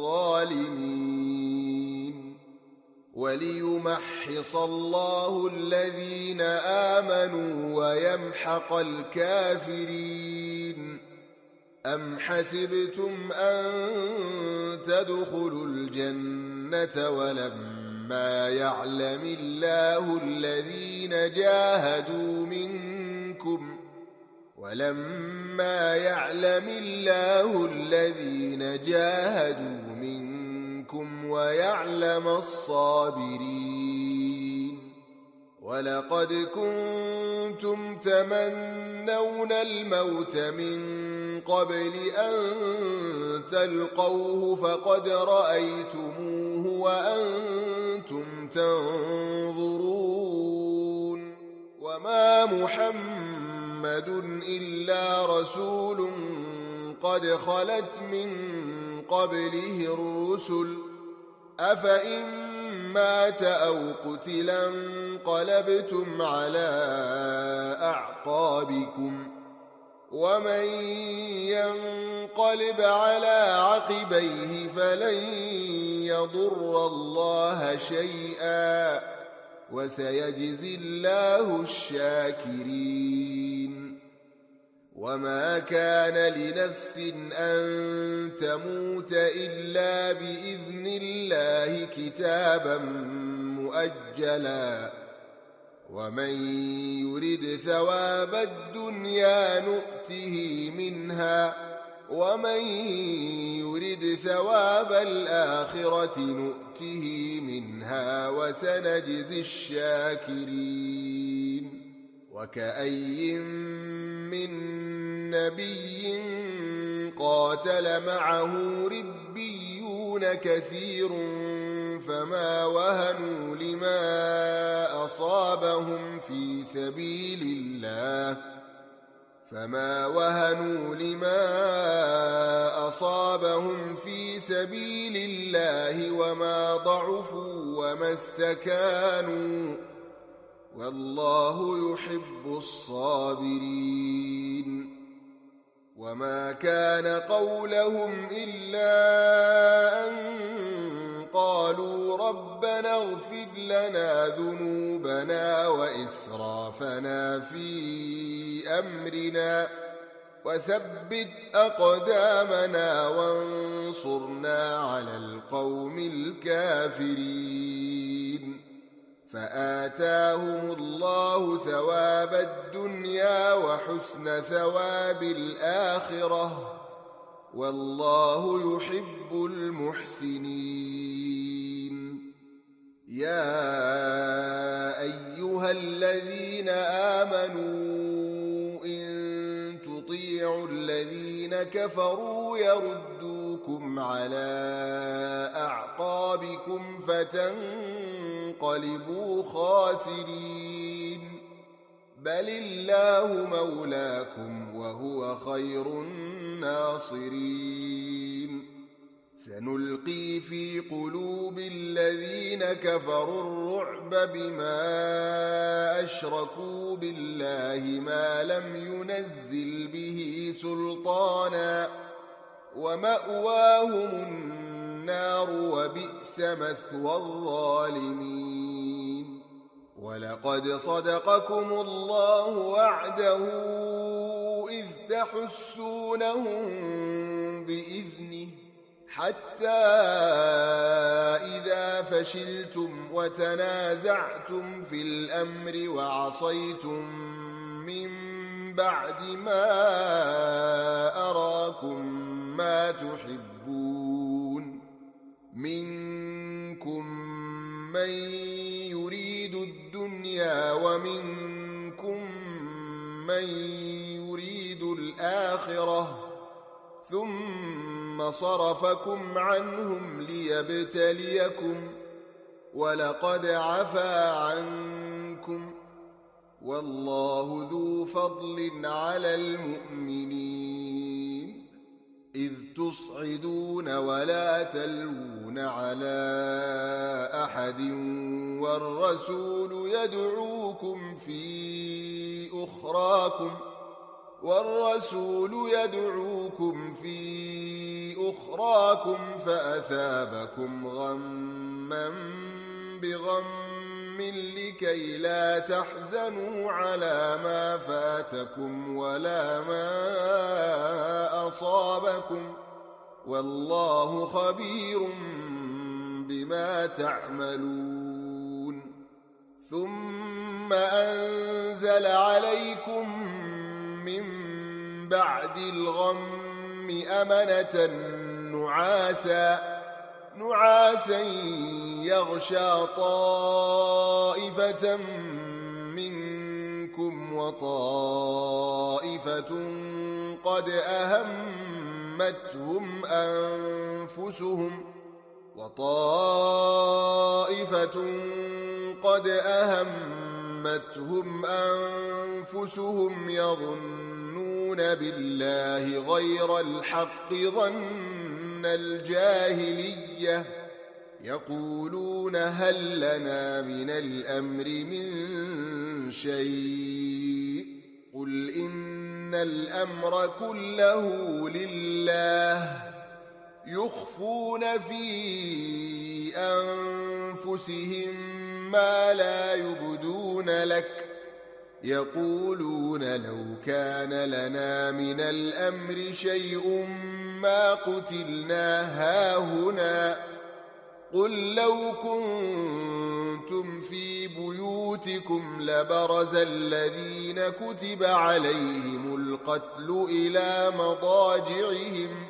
الظالمين. وليمحص الله الذين آمنوا ويمحق الكافرين. أم حسبتم أن تدخلوا الجنة ولما يعلم الله الذين جاهدوا منكم ولما يعلم الله الذين جاهدوا منكم ويعلم الصابرين. ولقد كنتم تمنون الموت من قبل أن تلقوه فقد رأيتموه وأنتم تنظرون. وما محمد إلا رسول قد خلت من قبله الرسل أفإن مات أو قتلا انقلبتم على أعقابكم ومن ينقلب على عقبيه فلن يضر الله شيئا وسيجزي الله الشاكرين. وما كان لنفس أن تموت إلا بإذن الله كتابا مؤجلا ومن يرد ثواب الدنيا نؤته منها ومن يرد ثواب الآخرة نؤته منها وسنجزي الشاكرين. وكأي من نبي قاتل معه ربيون كثير فما وهنوا لما أصابهم في سبيل الله فما وهنوا لما أصابهم في سبيل الله وما ضعفوا وما استكانوا والله يحب الصابرين. وما كان قولهم إلا أن قالوا ربنا اغفر لنا ذنوبنا وإسرافنا في أمرنا وثبت أقدامنا وانصرنا على القوم الكافرين. فآتاهم الله ثواب الدنيا وحسن ثواب الآخرة والله يحب المحسنين. يا أيها الذين آمنوا إن تطيعوا الذين كفروا يردوكم على أعقابكم فتنقلبوا خاسرين. بل الله مولاكم وهو خير الناصرين. سنلقي في قلوب الذين كفروا الرعب بما أشركوا بالله ما لم ينزل به سلطانا ومأواهم النار وبئس مثوى الظالمين. ولقد صدقكم الله وعده إذ تحسونهم بإذنه حتى إذا فشلتم وتنازعتم في الأمر وعصيتم من بعد ما أراكم ما تحبون منكم من يريد الدنيا ومنكم من يريد الآخرة ثم صرفكم عنهم ليبتليكم ولقد عفا عنكم والله ذو فضل على المؤمنين. إذ تصعدون ولا تلوون على أحد والرسول يدعوكم في أخراكم والرسول يدعوكم في أخراكم فأثابكم غما بغم لكي لا تحزنوا على ما فاتكم ولا ما أصابكم والله خبير بما تعملون. ثم أنزل عليكم من بعد الغم أمنة نعاسا نعاسا يغشى طائفة منكم وطائفة قد أهمتهم أنفسهم وطائفة قد أهمتهم أنفسهم يظنون بالله غير الحق ظن الجاهلية يقولون هل لنا من الأمر من شيء قل إن الأمر كله لله يخفون في أنفسهم ما لا يبدون لك يقولون لو كان لنا من الأمر شيء ما قتلنا هاهنا قل لو كنتم في بيوتكم لبرز الذين كتب عليهم القتل إلى مضاجعهم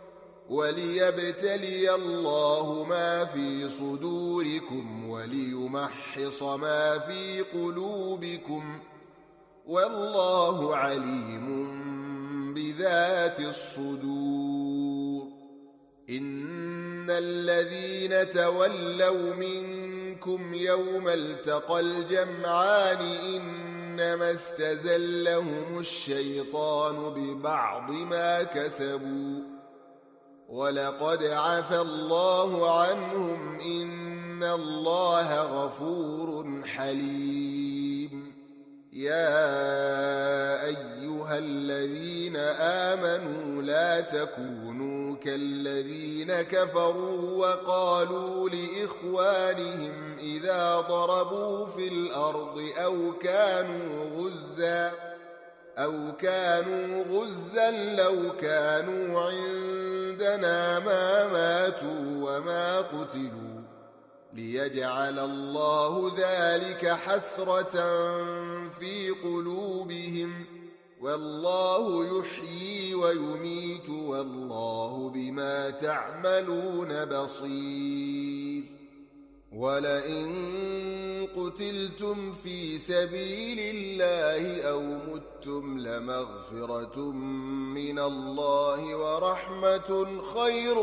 وليبتلي الله ما في صدوركم وليمحص ما في قلوبكم والله عليم بذات الصدور. إن الذين تولوا منكم يوم التقى الجمعان إنما استزلهم الشيطان ببعض ما كسبوا ولقد عفى الله عنهم إن الله غفور حليم. يا أيها الذين آمنوا لا تكونوا كالذين كفروا وقالوا لإخوانهم إذا ضربوا في الأرض أو كانوا غزا أو كانوا غزا لو كانوا عندنا ما ماتوا وما قتلوا ليجعل الله ذلك حسرة في قلوبهم والله يحيي ويميت والله بما تعملون بصير ولئن قتلتم في سبيل الله أو متم لمغفرة من الله ورحمة خير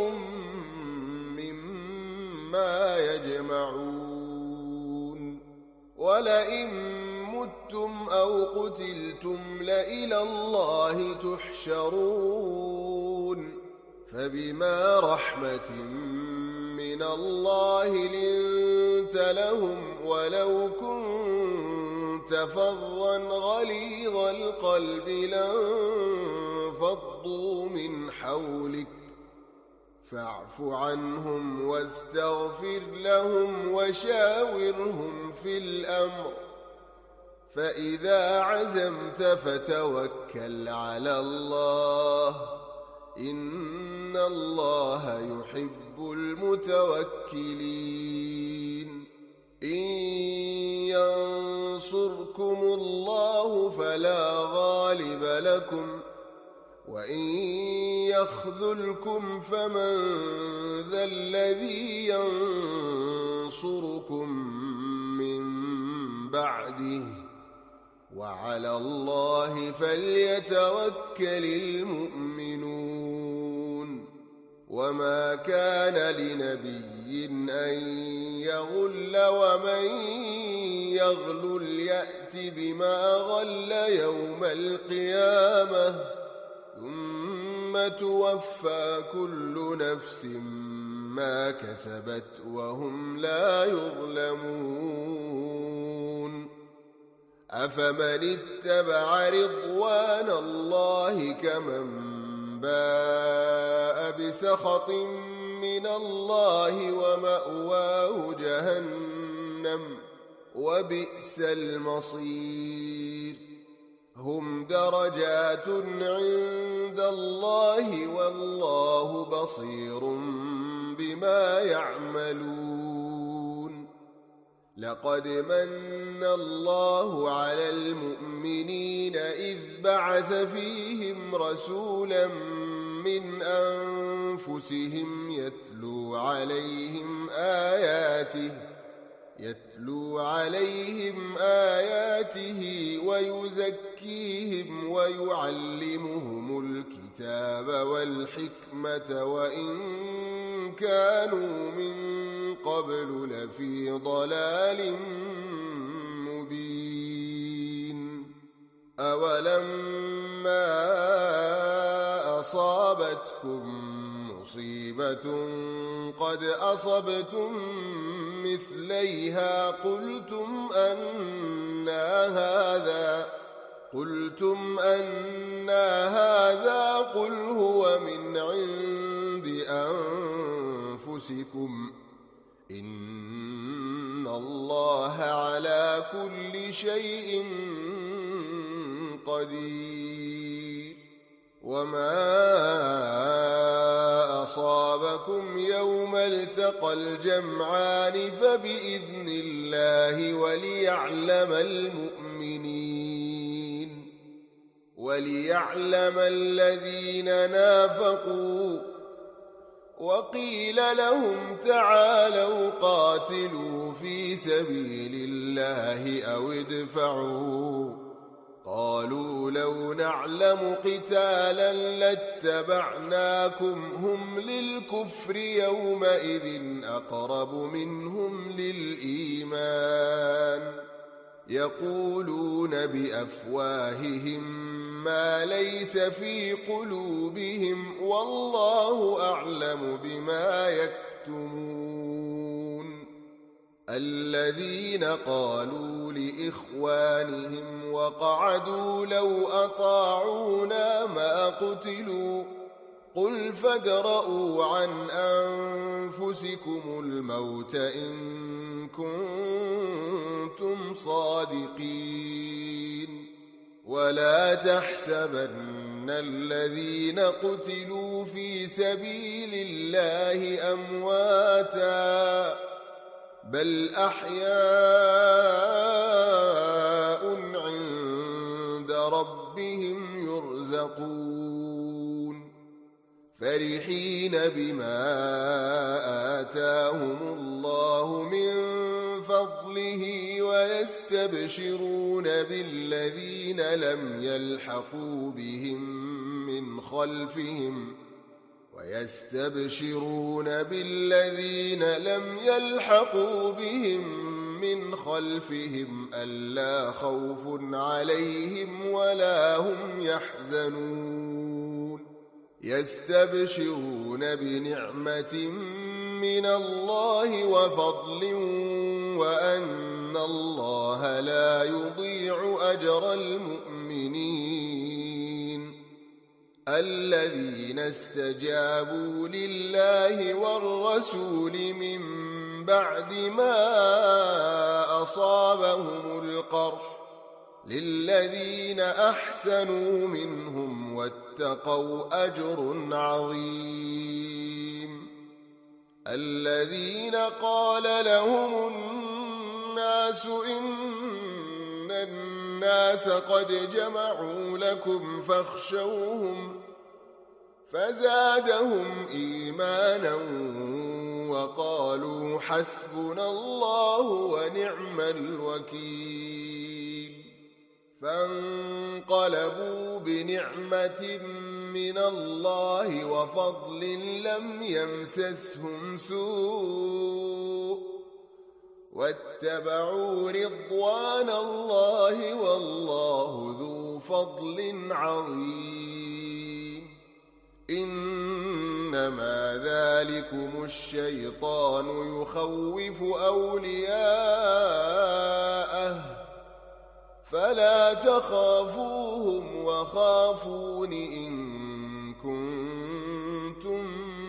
مما يجمعون ولئن متم أو قتلتم لإلى الله تحشرون فبما رحمة من الله لنت لهم ولو كنت فظا غليظ القلب لانفضوا من حولك فاعف عنهم واستغفر لهم وشاورهم في الأمر فإذا عزمت فتوكل على الله إن الله يحب المتوكلين إن ينصركم الله فلا غالب لكم وإن يخذلكم فمن ذا الذي ينصركم من بعده وعلى الله فليتوكل المؤمنون وما كان لنبي أن يغل ومن يغلل يأت بما غل يوم القيامة ثم توفى كل نفس ما كسبت وهم لا يظلمون أفمن اتبع رضوان الله كمن باء بسخط من الله ومأواه جهنم وبئس المصير هم درجات عند الله والله بصير بما يعملون لقد من الله على المؤمنين إذ بعث فيهم رسولا من أنفسهم يتلو عليهم آياته يتلو عليهم آياته ويزكيهم ويعلمهم الكتاب والحكمة وإن كانوا من قبل لفي ضلال مبين أولما أصابتكم مصيبة قد أصبتم مثليها قلتم أنى هذا قلتم أنى هذا قل هو من عند أنفسكم إن الله على كل شيء قدير وما أصابكم يوم التقى الجمعان فبإذن الله وليعلم المؤمنين وليعلم الذين نافقوا وقيل لهم تعالوا قاتلوا في سبيل الله أو ادفعوا قالوا لو نعلم قتالا لاتبعناكم هم للكفر يومئذ أقرب منهم للإيمان يقولون بأفواههم ما ليس في قلوبهم والله أعلم بما يكتمون الذين قالوا لإخوانهم وقعدوا لو أطاعونا ما قتلوا قل فادرءوا عن أنفسكم الموت إن كنتم صادقين ولا تحسبن الذين قتلوا في سبيل الله أمواتا بل أحياء عند ربهم يتقون فرحين بما آتاهم الله من فضله ويستبشرون بالذين لم يلحقوا بهم من خلفهم ويستبشرون بالذين لم يلحقوا بهم من خلفهم ألا خوف عليهم ولا هم يحزنون يستبشرون بنعمة من الله وفضل وأن الله لا يضيع أجر المؤمنين الذين استجابوا لله والرسول من بعد ما أصابهم القرح للذين أحسنوا منهم واتقوا أجر عظيم الذين قال لهم الناس إن الناس قد جمعوا لكم فاخشوهم فزادهم إيمانا وقالوا حسبنا الله ونعم الوكيل فانقلبوا بنعمة من الله وفضل لم يمسسهم سوء واتبعوا رضوان الله والله ذو فضل عظيم إنما ذلكم الشيطان يخوف أولياءه فلا تخافوهم وخافون إن كنتم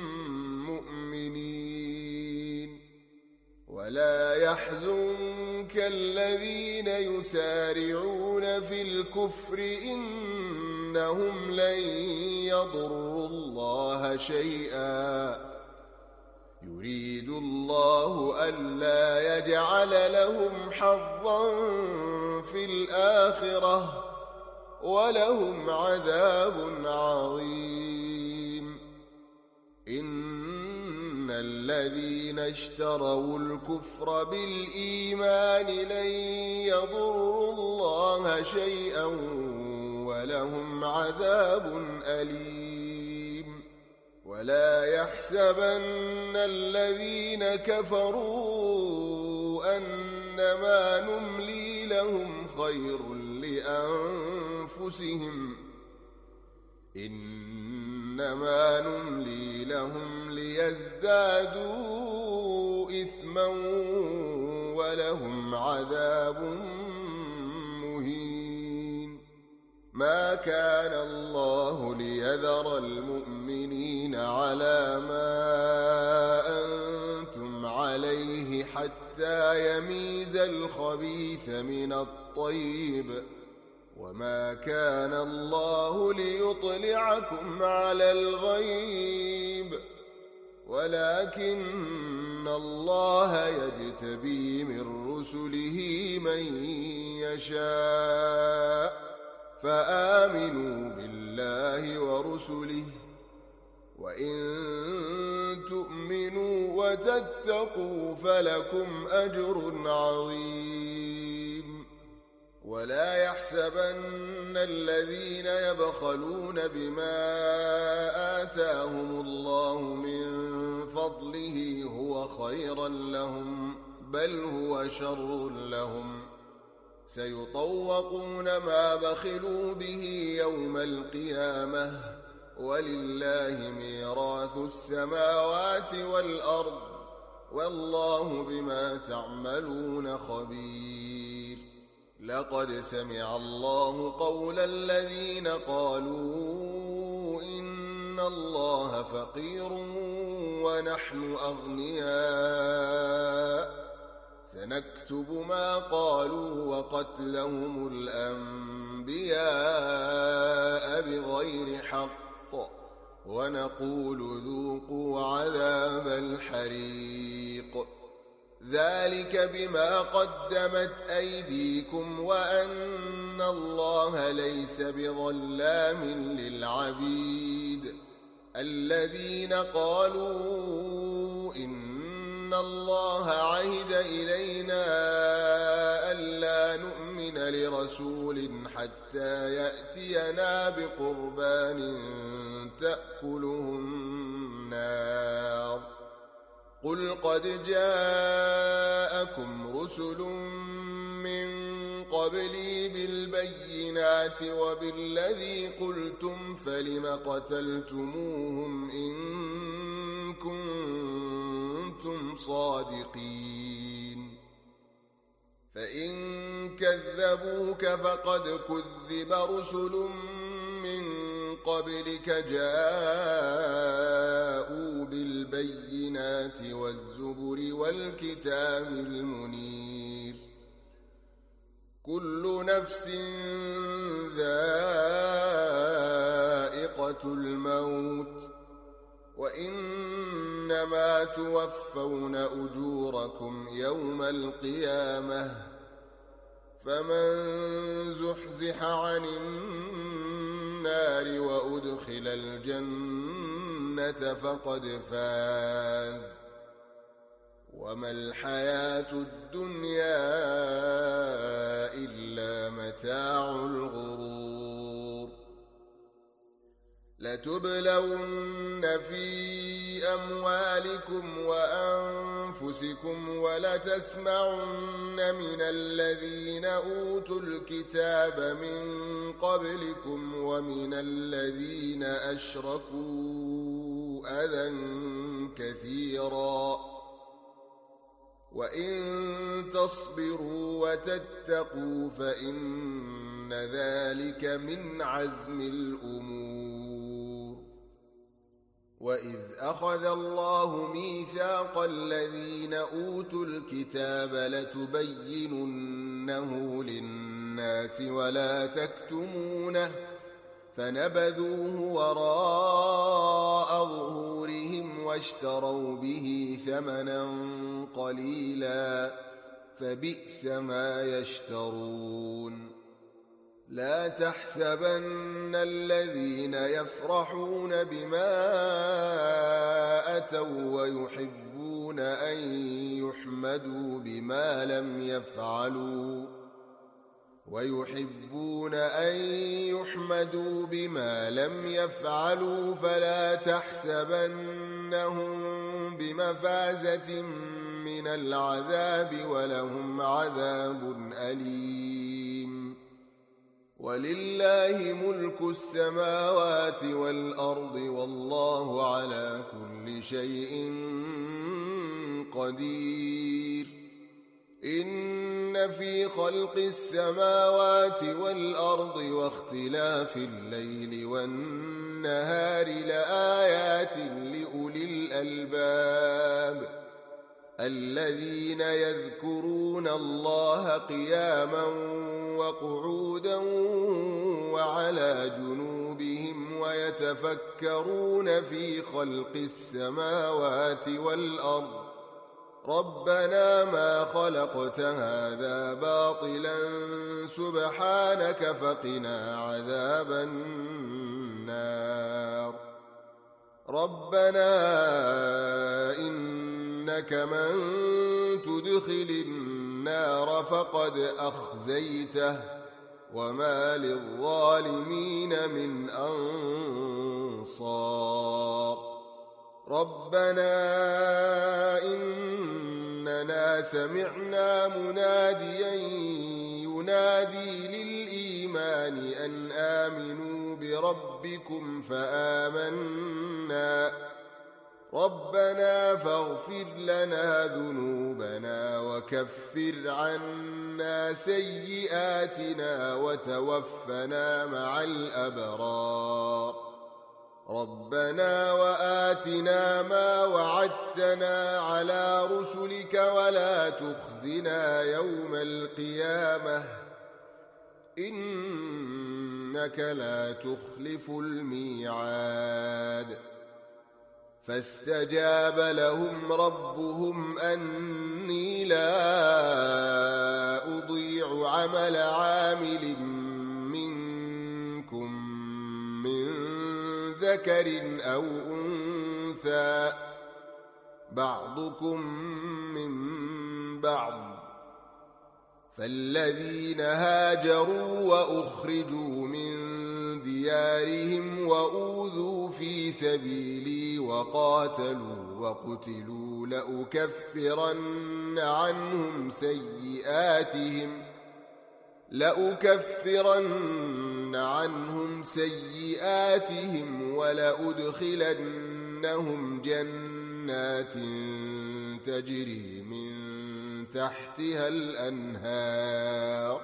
مؤمنين ولا يحزنك الذين يسارعون في الكفر إنهم لن يضروا الله شيئا يريد الله ألا يجعل لهم حظا في الآخرة ولهم عذاب عظيم إن الذين اشتروا الكفر بالإيمان لن يضروا الله شيئا ولهم عذاب أليم ولا يحسبن الذين كفروا أنما نملي لهم خير لأنفسهم إنما نملي لهم ليزدادوا إثما ولهم عذاب مهين ما كان الله ليذر المؤمنين على ما أنتم عليه حتى يميز الخبيث من الطيب وما كان الله ليطلعكم على الغيب ولكن الله يجتبي من رسله من يشاء فآمنوا بالله ورسله وإن تؤمنوا وتتقوا فلكم أجر عظيم ولا يحسبن الذين يبخلون بما آتاهم الله من فضله هو خيرا لهم بل هو شر لهم سيطوقون ما بخلوا به يوم القيامة ولله ميراث السماوات والأرض والله بما تعملون خبير لقد سمع الله قول الذين قالوا إن الله فقير ونحن أغنياء سنكتب ما قالوا وقتلهم الأنبياء بغير حق ونقول ذوقوا عذاب الحريق ذلك بما قدمت أيديكم وأن الله ليس بظلام للعبيد. الذين قالوا إن الله عهد إلينا ألا نؤمن لرسول حتى يأتينا بقربان تأكله النار. قل قد جاءكم رسل من قبلي بالبينات وبالذي قلتم فلم قتلتموهم إن كنتم صادقين. فإن كذبوك فقد كذب رسل من قبلك جاءوا بالبينات والزبر والكتاب المنير. كل نفس ذائقة الموت وإنما توفون أجوركم يوم القيامة. فمن زحزح عن النار وأدخل الجنة فقد فاز وما الحياة الدنيا إلا متاع الغرور. لتبلون في أموالكم وأنفسكم ولتسمعن من الذين أوتوا الكتاب من قبلكم ومن الذين أشركوا أذى كثيرا وإن تصبروا وتتقوا فإن ذلك من عزم الأمور. وإذ أخذ الله ميثاق الذين أوتوا الكتاب لتبيننه للناس ولا تكتمونه فنبذوه وراء ظهورهم واشتروا به ثمنا قليلا فبئس ما يشترون. لا تحسبن الذين يفرحون بما أتوا ويحبون أن يحمدوا بما لم يفعلوا ويحبون أن يحمدوا بما لم يفعلوا فلا تحسبنهم بمفازة من العذاب ولهم عذاب أليم. ولله ملك السماوات والأرض والله على كل شيء قدير. إن في خلق السماوات والأرض واختلاف الليل والنهار لآيات لأولي الألباب الذين يذكرون الله قياما وقعودا وعلى جنوبهم ويتفكرون في خلق السماوات والأرض ربنا ما خلقت هذا باطلا سبحانك فقنا عذاب النار. ربنا إنك من تدخل النار فقد أخزيته وما للظالمين من أنصار. ربنا إننا سمعنا مناديا ينادي للإيمان أن آمنوا بربكم فآمنا ربنا فاغفر لنا ذنوبنا وكفر عنا سيئاتنا وتوفنا مع الأبرار. ربنا وآتنا ما وعدتنا على رسلك ولا تخزنا يوم القيامة إنك لا تخلف الميعاد. فاستجاب لهم ربهم أني لا أضيع عمل عامل منكم من ذكر أو أنثى بعضكم من بعض، فالذين هاجروا وأخرجوا من ديارهم وأوذوا في سبيلي وقاتلوا وقتلوا لأكفرن عنهم سيئاتهم لأكفرن عنهم سيئاتهم ولأدخلنهم جنات تجري من تحتها الأنهار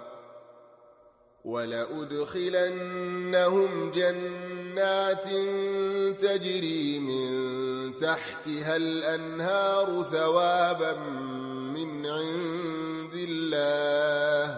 ولأدخلنهم جنات تجري من تحتها الأنهار ثوابا من عند الله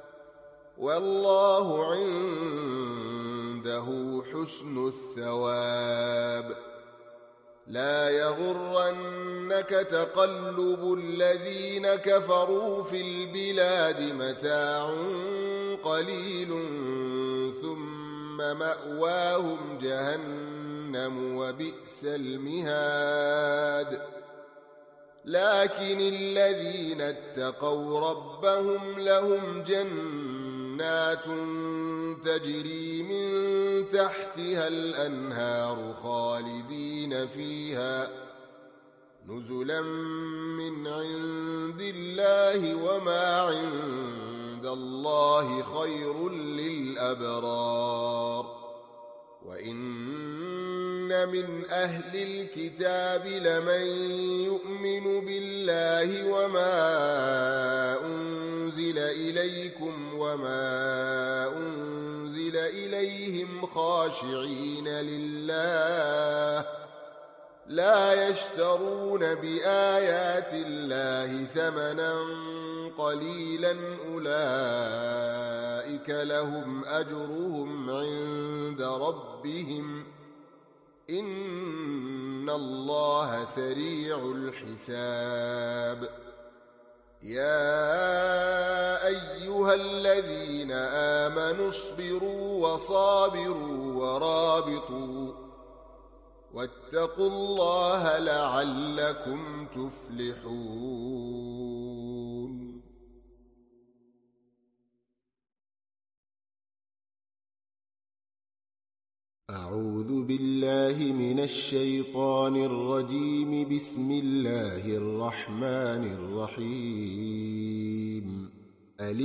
والله عنده حسن الثواب. لا يغرنك تقلب الذين كفروا في البلاد، متاع قليل ثم مأواهم جهنم وبئس المهاد. لكن الذين اتقوا ربهم لهم جنات تجري من تحتها الأنهار خالدين فيها نزلا من عند الله وما عند الله خير للأبرار. وإن من أهل الكتاب لمن يؤمن بالله وما أنزل إليكم وما أنزل إليهم خاشعين لله لا يشترون بآيات الله ثمنا قليلا أولئك لهم أجرهم عند ربهم إن الله سريع الحساب. يا أيها الذين آمنوا اصبروا وصابروا ورابطوا واتقوا الله لعلكم تفلحون. أعوذ بالله من الشيطان الرجيم. بسم الله الرحمن الرحيم.